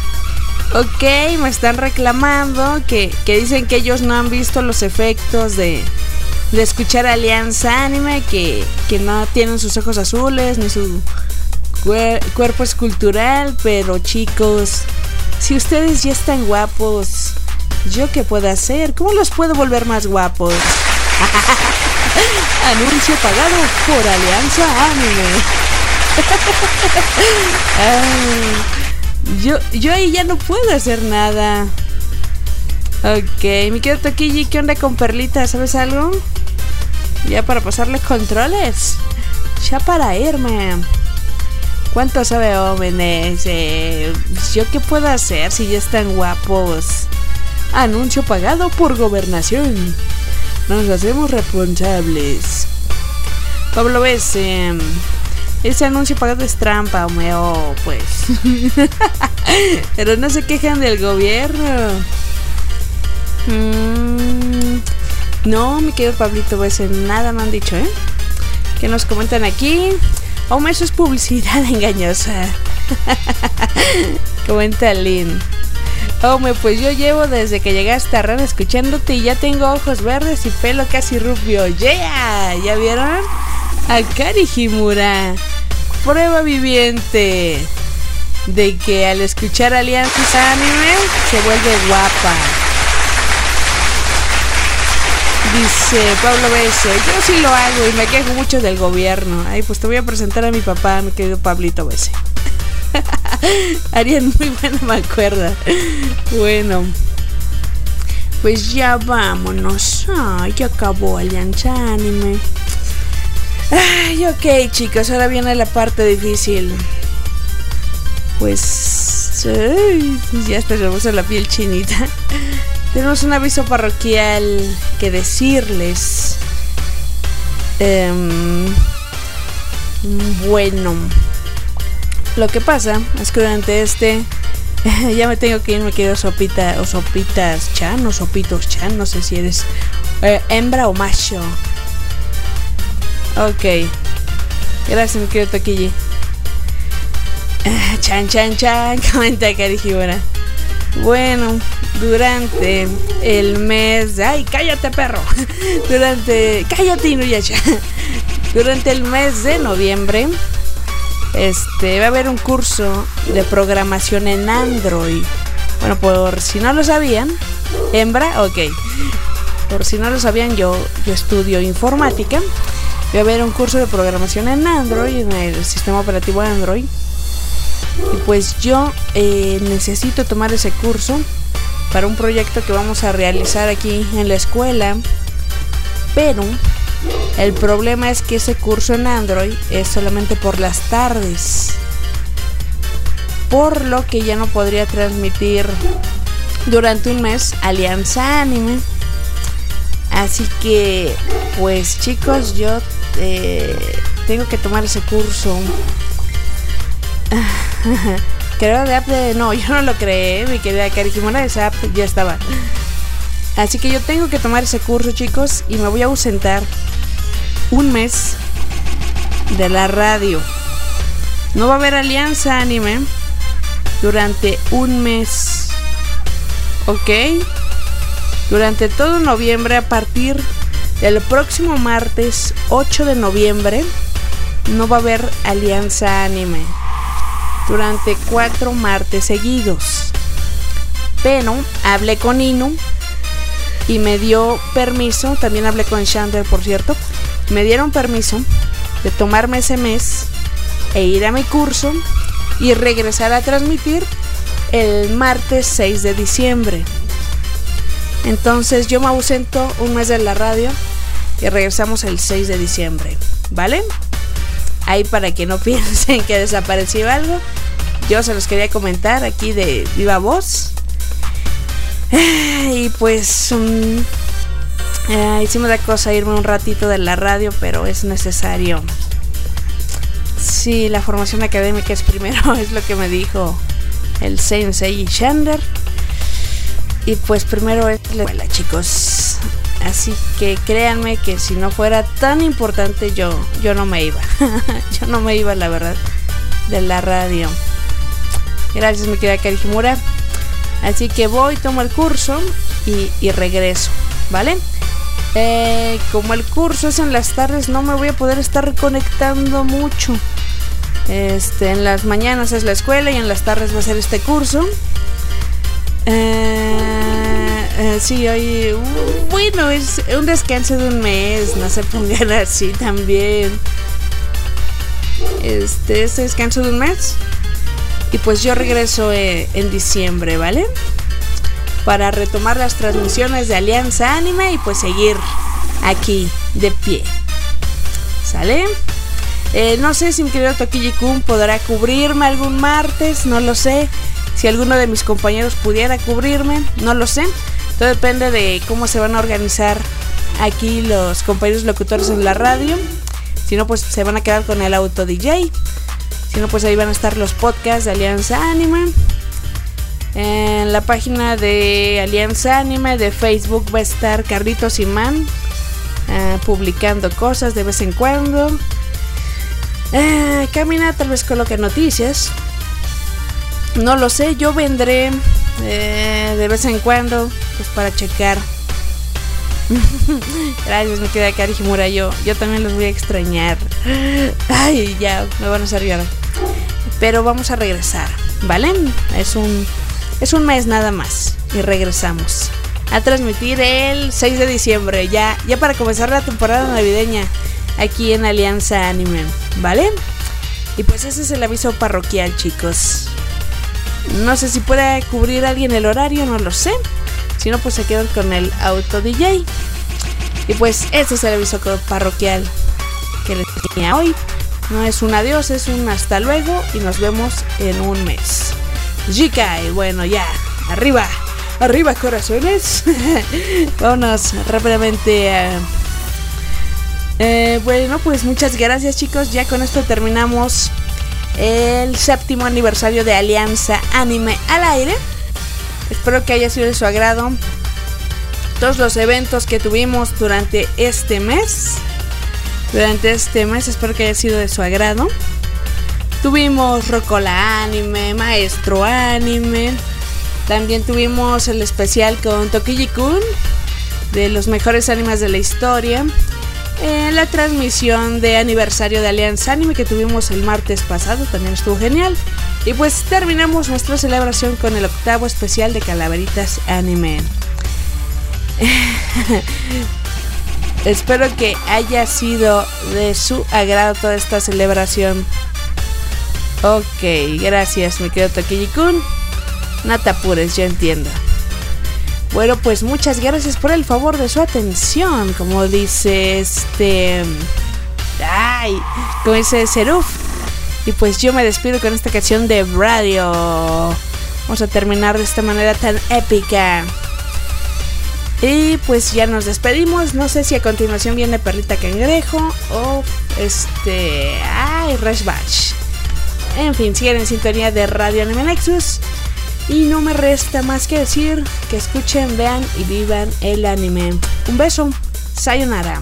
Speaker 2: Ok, me están reclamando que, que dicen que ellos no han visto los efectos de, de escuchar Alianza Anime, que, que no tienen sus ojos azules ni su cuer- cuerpo escultural. Pero chicos, si ustedes ya están guapos, ¿yo qué puedo hacer? ¿Cómo los puedo volver más guapos? Anuncio pagado por Alianza Anime. Ay, yo, yo ahí ya no puedo hacer nada. Ok, mi querido Toquilli, ¿qué onda con Perlita? ¿Sabes algo? Ya para pasarle controles. Ya para irme. ¿Cuánto sabe jóvenes? Eh, ¿Yo qué puedo hacer si ya están guapos? Anuncio pagado por Gobernación. Nos hacemos responsables. ¿Cómo lo ves? Eh, ese anuncio pagado es trampa, o pues. Pero no se quejan del gobierno. Mm, no, mi querido Pablito, pues nada me han dicho, ¿eh? Que nos comentan aquí. Oh, eso es publicidad engañosa. Comenta Lynn. Hombre, pues yo llevo desde que llegaste a Ran escuchándote y ya tengo ojos verdes y pelo casi rubio. ¡Yeah! ¿Ya vieron? Akari Himura. prueba viviente de que al escuchar Alianza Anime se vuelve guapa. Dice Pablo B S, yo sí lo hago y me quejo mucho del gobierno. Ay, pues te voy a presentar a mi papá, mi querido Pablito B S. Harían muy buena mancuerda. Bueno, pues ya vámonos. Ay, ya acabó Alianza Anime. Ay, ok, chicos, ahora viene la parte difícil. Pues ay, ya hasta se me puso la piel chinita. Tenemos un aviso parroquial que decirles. Um, bueno, lo que pasa es que durante este ya me tengo que ir, me quedo Sopita o Sopitas Chan o Sopitos Chan, no sé si eres eh, hembra o macho. Ok, gracias, mi querido Toquilli. Uh, chan, chan, chan, comenta Cari Gibora. Bueno, durante el mes de... ¡Ay, cállate, perro! Durante... ¡Cállate, Inuyasha! Durante el mes de noviembre Este, va a haber un curso de programación en Android. Bueno, por si no lo sabían, hembra, ok. Por si no lo sabían, yo, yo estudio informática. Va a haber un curso de programación en Android, en el sistema operativo Android. Y pues yo eh, necesito tomar ese curso para un proyecto que vamos a realizar aquí en la escuela. Pero el problema es que ese curso en Android es solamente por las tardes, por lo que ya no podría transmitir durante un mes Alianza Anime. Así que pues chicos, yo eh, tengo que tomar ese curso. Creo de app de... No, yo no lo creé, mi querida Karijimura, esa app ya estaba. Así que yo tengo que tomar ese curso, chicos, y me voy a ausentar un mes de la radio. No va a haber Alianza Anime durante un mes, ¿ok? Durante todo noviembre, a partir del próximo martes ocho de noviembre, no va a haber Alianza Anime durante cuatro martes seguidos. Pero hablé con Inu y me dio permiso, también hablé con Shander, por cierto, me dieron permiso de tomarme ese mes e ir a mi curso y regresar a transmitir el martes seis de diciembre. Entonces yo me ausento un mes de la radio y regresamos el seis de diciembre, ¿vale? Ahí para que no piensen que desapareció algo, yo se los quería comentar aquí de viva voz. Y pues um, eh, sí me da cosa irme un ratito de la radio, pero es necesario. Sí, la formación académica es primero, es lo que me dijo el Sensei Shander. Y pues primero es la escuela, chicos. Así que créanme que si no fuera tan importante, yo, yo no me iba. Yo no me iba, la verdad, de la radio. Gracias, mi querida Karijimura. Así que voy, tomo el curso y, y regreso, ¿vale? Eh, como el curso es en las tardes, no me voy a poder estar reconectando mucho. Este, en las mañanas es la escuela y en las tardes va a ser este curso. Eh, eh, sí, hoy, uh, bueno, es un descanso de un mes, no se pongan así también. Este, este descanso de un mes. Y pues yo regreso eh, en diciembre, ¿vale? Para retomar las transmisiones de Alianza Anime y pues seguir aquí de pie. ¿Sale? Eh, no sé si mi querido Toquilli-kun podrá cubrirme algún martes, no lo sé. Si alguno de mis compañeros pudiera cubrirme, no lo sé. Todo depende de cómo se van a organizar aquí los compañeros locutores en la radio. Si no, pues se van a quedar con el auto D J. Si no, pues ahí van a estar los podcasts de Alianza Anime. En la página de Alianza Anime de Facebook va a estar Carlitos Imán uh, publicando cosas de vez en cuando. Uh, Camina tal vez coloque noticias. No lo sé, yo vendré eh, de vez en cuando pues para checar Gracias, me queda Kari Himura. Yo, yo también los voy a extrañar. Ay, ya, me van a hacer llorar. Pero vamos a regresar, ¿vale? Es un, es un mes nada más y regresamos a transmitir el seis de diciembre, ya, ya para comenzar la temporada navideña aquí en Alianza Anime, ¿vale? Y pues ese es el aviso parroquial, chicos. No sé si puede cubrir alguien el horario, no lo sé. Si no, pues se quedan con el auto D J. Y pues ese es el aviso parroquial que les tenía hoy. No es un adiós, es un hasta luego y nos vemos en un mes. Jikai, bueno, ya, arriba, arriba corazones. Vámonos rápidamente a... Eh, bueno, pues muchas gracias, chicos. Ya con esto terminamos el séptimo aniversario de Alianza Anime al aire. Espero que haya sido de su agrado todos los eventos que tuvimos durante este mes. Durante este mes espero que haya sido de su agrado. Tuvimos Rocola Anime, Maestro Anime. También tuvimos el especial con Tokiji-kun de los mejores animes de la historia. Eh, la transmisión de aniversario de Alianza Anime que tuvimos el martes pasado también estuvo genial. Y pues terminamos nuestra celebración con el octavo especial de Calaveritas Anime. Espero que haya sido de su agrado toda esta celebración. Ok, gracias, me quedo Tokiji-kun. No te apures, yo entiendo. Bueno, pues muchas gracias por el favor de su atención. Como dice este... Ay, como dice Seruf. Y pues yo me despido con esta canción de radio. Vamos a terminar de esta manera tan épica. Y pues ya nos despedimos. No sé si a continuación viene Perlita Cangrejo o este... Ay, Rush Batch. En fin, siguen en sintonía de Radio Anime Nexus. Y no me resta más que decir que escuchen, vean y vivan el anime. Un beso. Sayonara.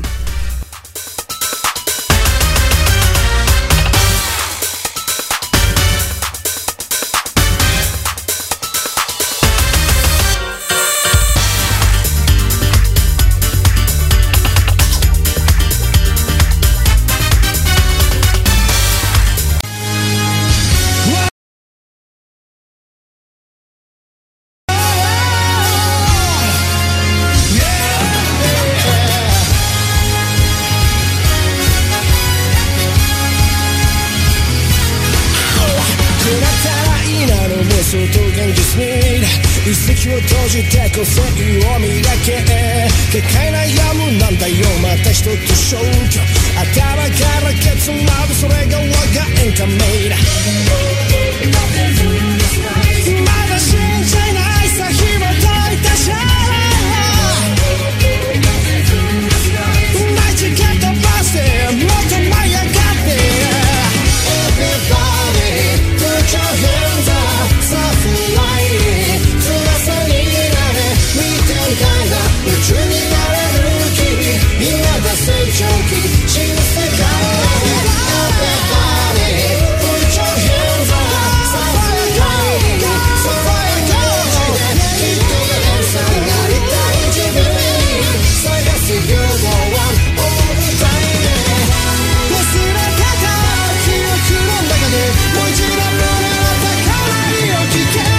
Speaker 4: 個性を磨け結界悩むなんだよまた一つ消去頭からケツまでそれが我がエンタメだまだ信じないさ紐解いたシャラナイチ蹴っ飛ばしてもっと舞い上がって Everybody put your hands up soft light 翼に宇宙になれる君今だ成長期新世界 Everybody put your hands up さあファイアさあファイアきっとエンさんなりたい自分探す You go on 大舞台で忘れてた記憶の中でもう一度胸の高鳴りを聞け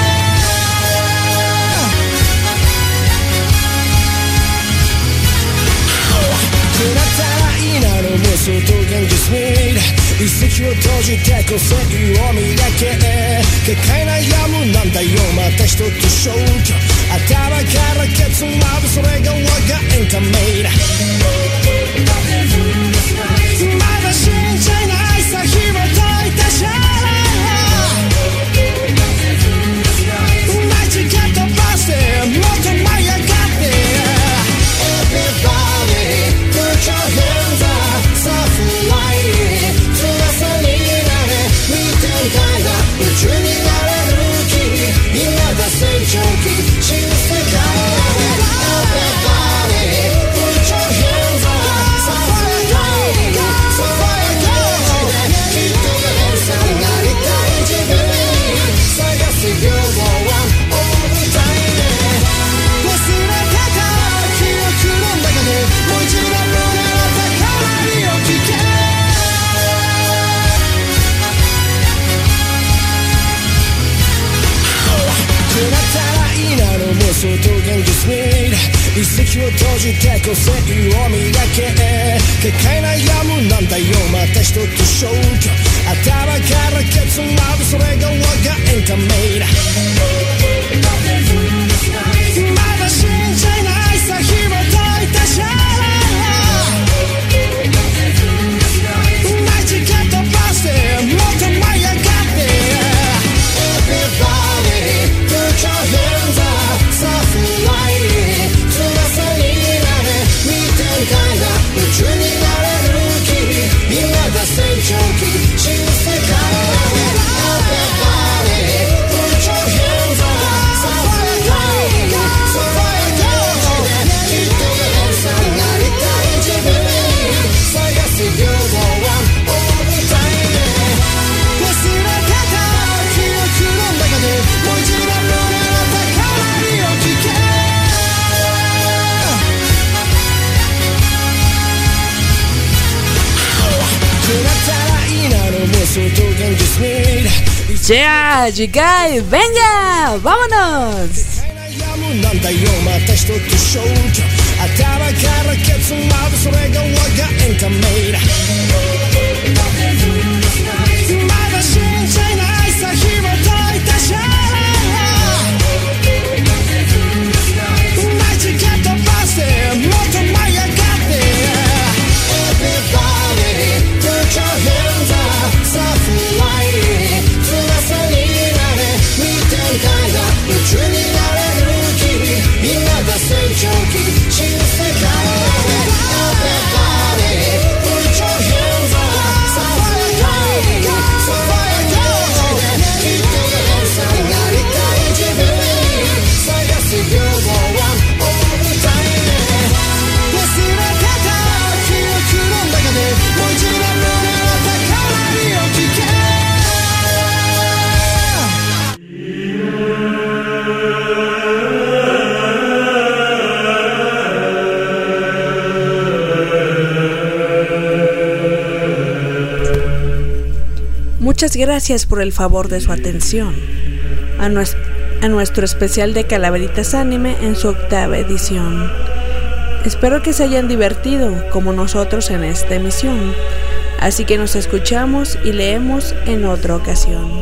Speaker 4: くなったらいいなの妄想と現実に一石を閉じて個性を磨け結界悩むなんだよまた一つ消去頭からケツまでそれが我がエンタメだまだ信じないさ紐解いたシャラナイチ蹴っ飛ばしてもっと舞い上がって Everybody Put your hands up, soft light 翼になれ見てみたいな宇宙になれる君今だ成長期新世界 Everybody Put your hands up, soft light
Speaker 7: 一石を閉じて個性を磨け結界悩むなんだよまた一つ消去頭からケツまでそれが我がエンタメだまだ信じないさ紐解いたシャラ街か飛ばしてもっと舞い上がって Everybody put your hands up さあフライ翼になれ見てるかいな夢中になれる君今だ成長期新世界 Everybody put your hands up さあフライそこへどうしてきっと連鎖になりたい自分探す平等は大舞台で忘れてた記憶の中でもう一度胸の高鳴りを聞け
Speaker 2: Ya, chica, venga, vámonos.
Speaker 7: なんだよまた一つ消去頭からケツまでそれが我がエンタメだまだ信じないさ紐解いたシャラ街か飛ばしてもっと舞い上がって Everybody put your hands up さあフライ翼になれ見てるかいな夢中になれる今だ成長期新世界 Everybody put your hands up さあフライそこへどうしてきっと連鎖になりたい自分探す平等は大舞台で忘れてた記憶の中でもう一度胸の高鳴りを聞け
Speaker 2: Muchas gracias por el favor de su atención a, nues- a nuestro especial de Calaveritas Anime en su octava edición. Espero que se hayan divertido como nosotros en esta emisión, así que nos escuchamos y leemos en otra ocasión.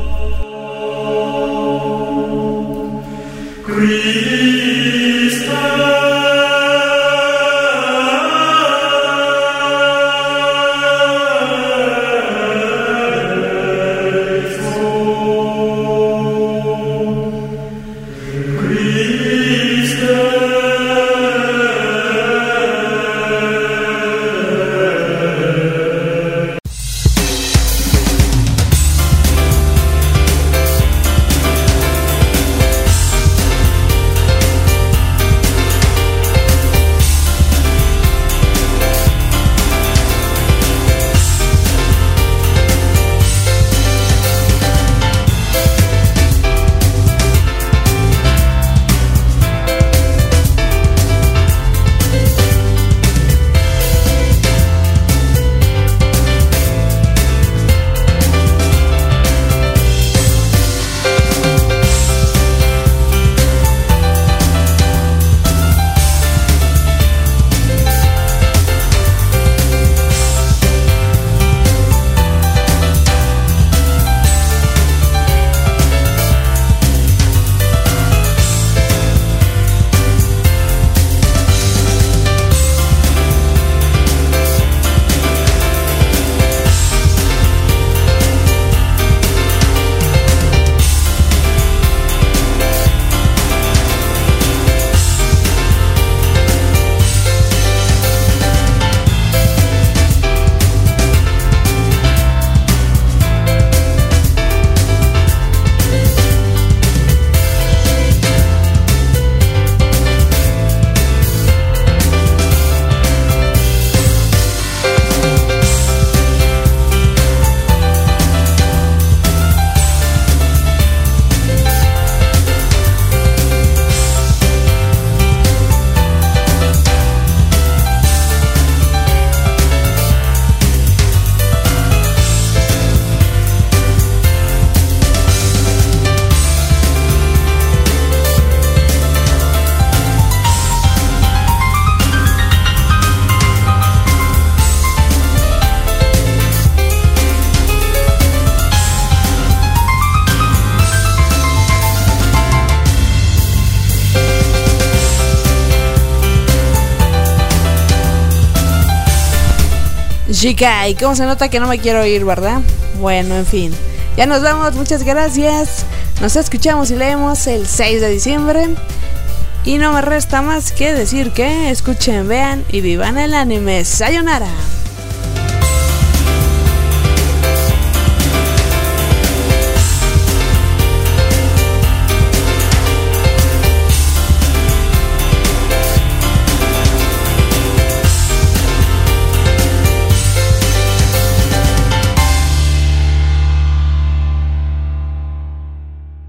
Speaker 2: chica, ¿y cómo se nota que no me quiero ir, verdad? Bueno, en fin, ya nos vamos, muchas gracias. Nos escuchamos y leemos el seis de diciembre. Y no me resta más que decir que escuchen, vean y vivan el anime. Sayonara.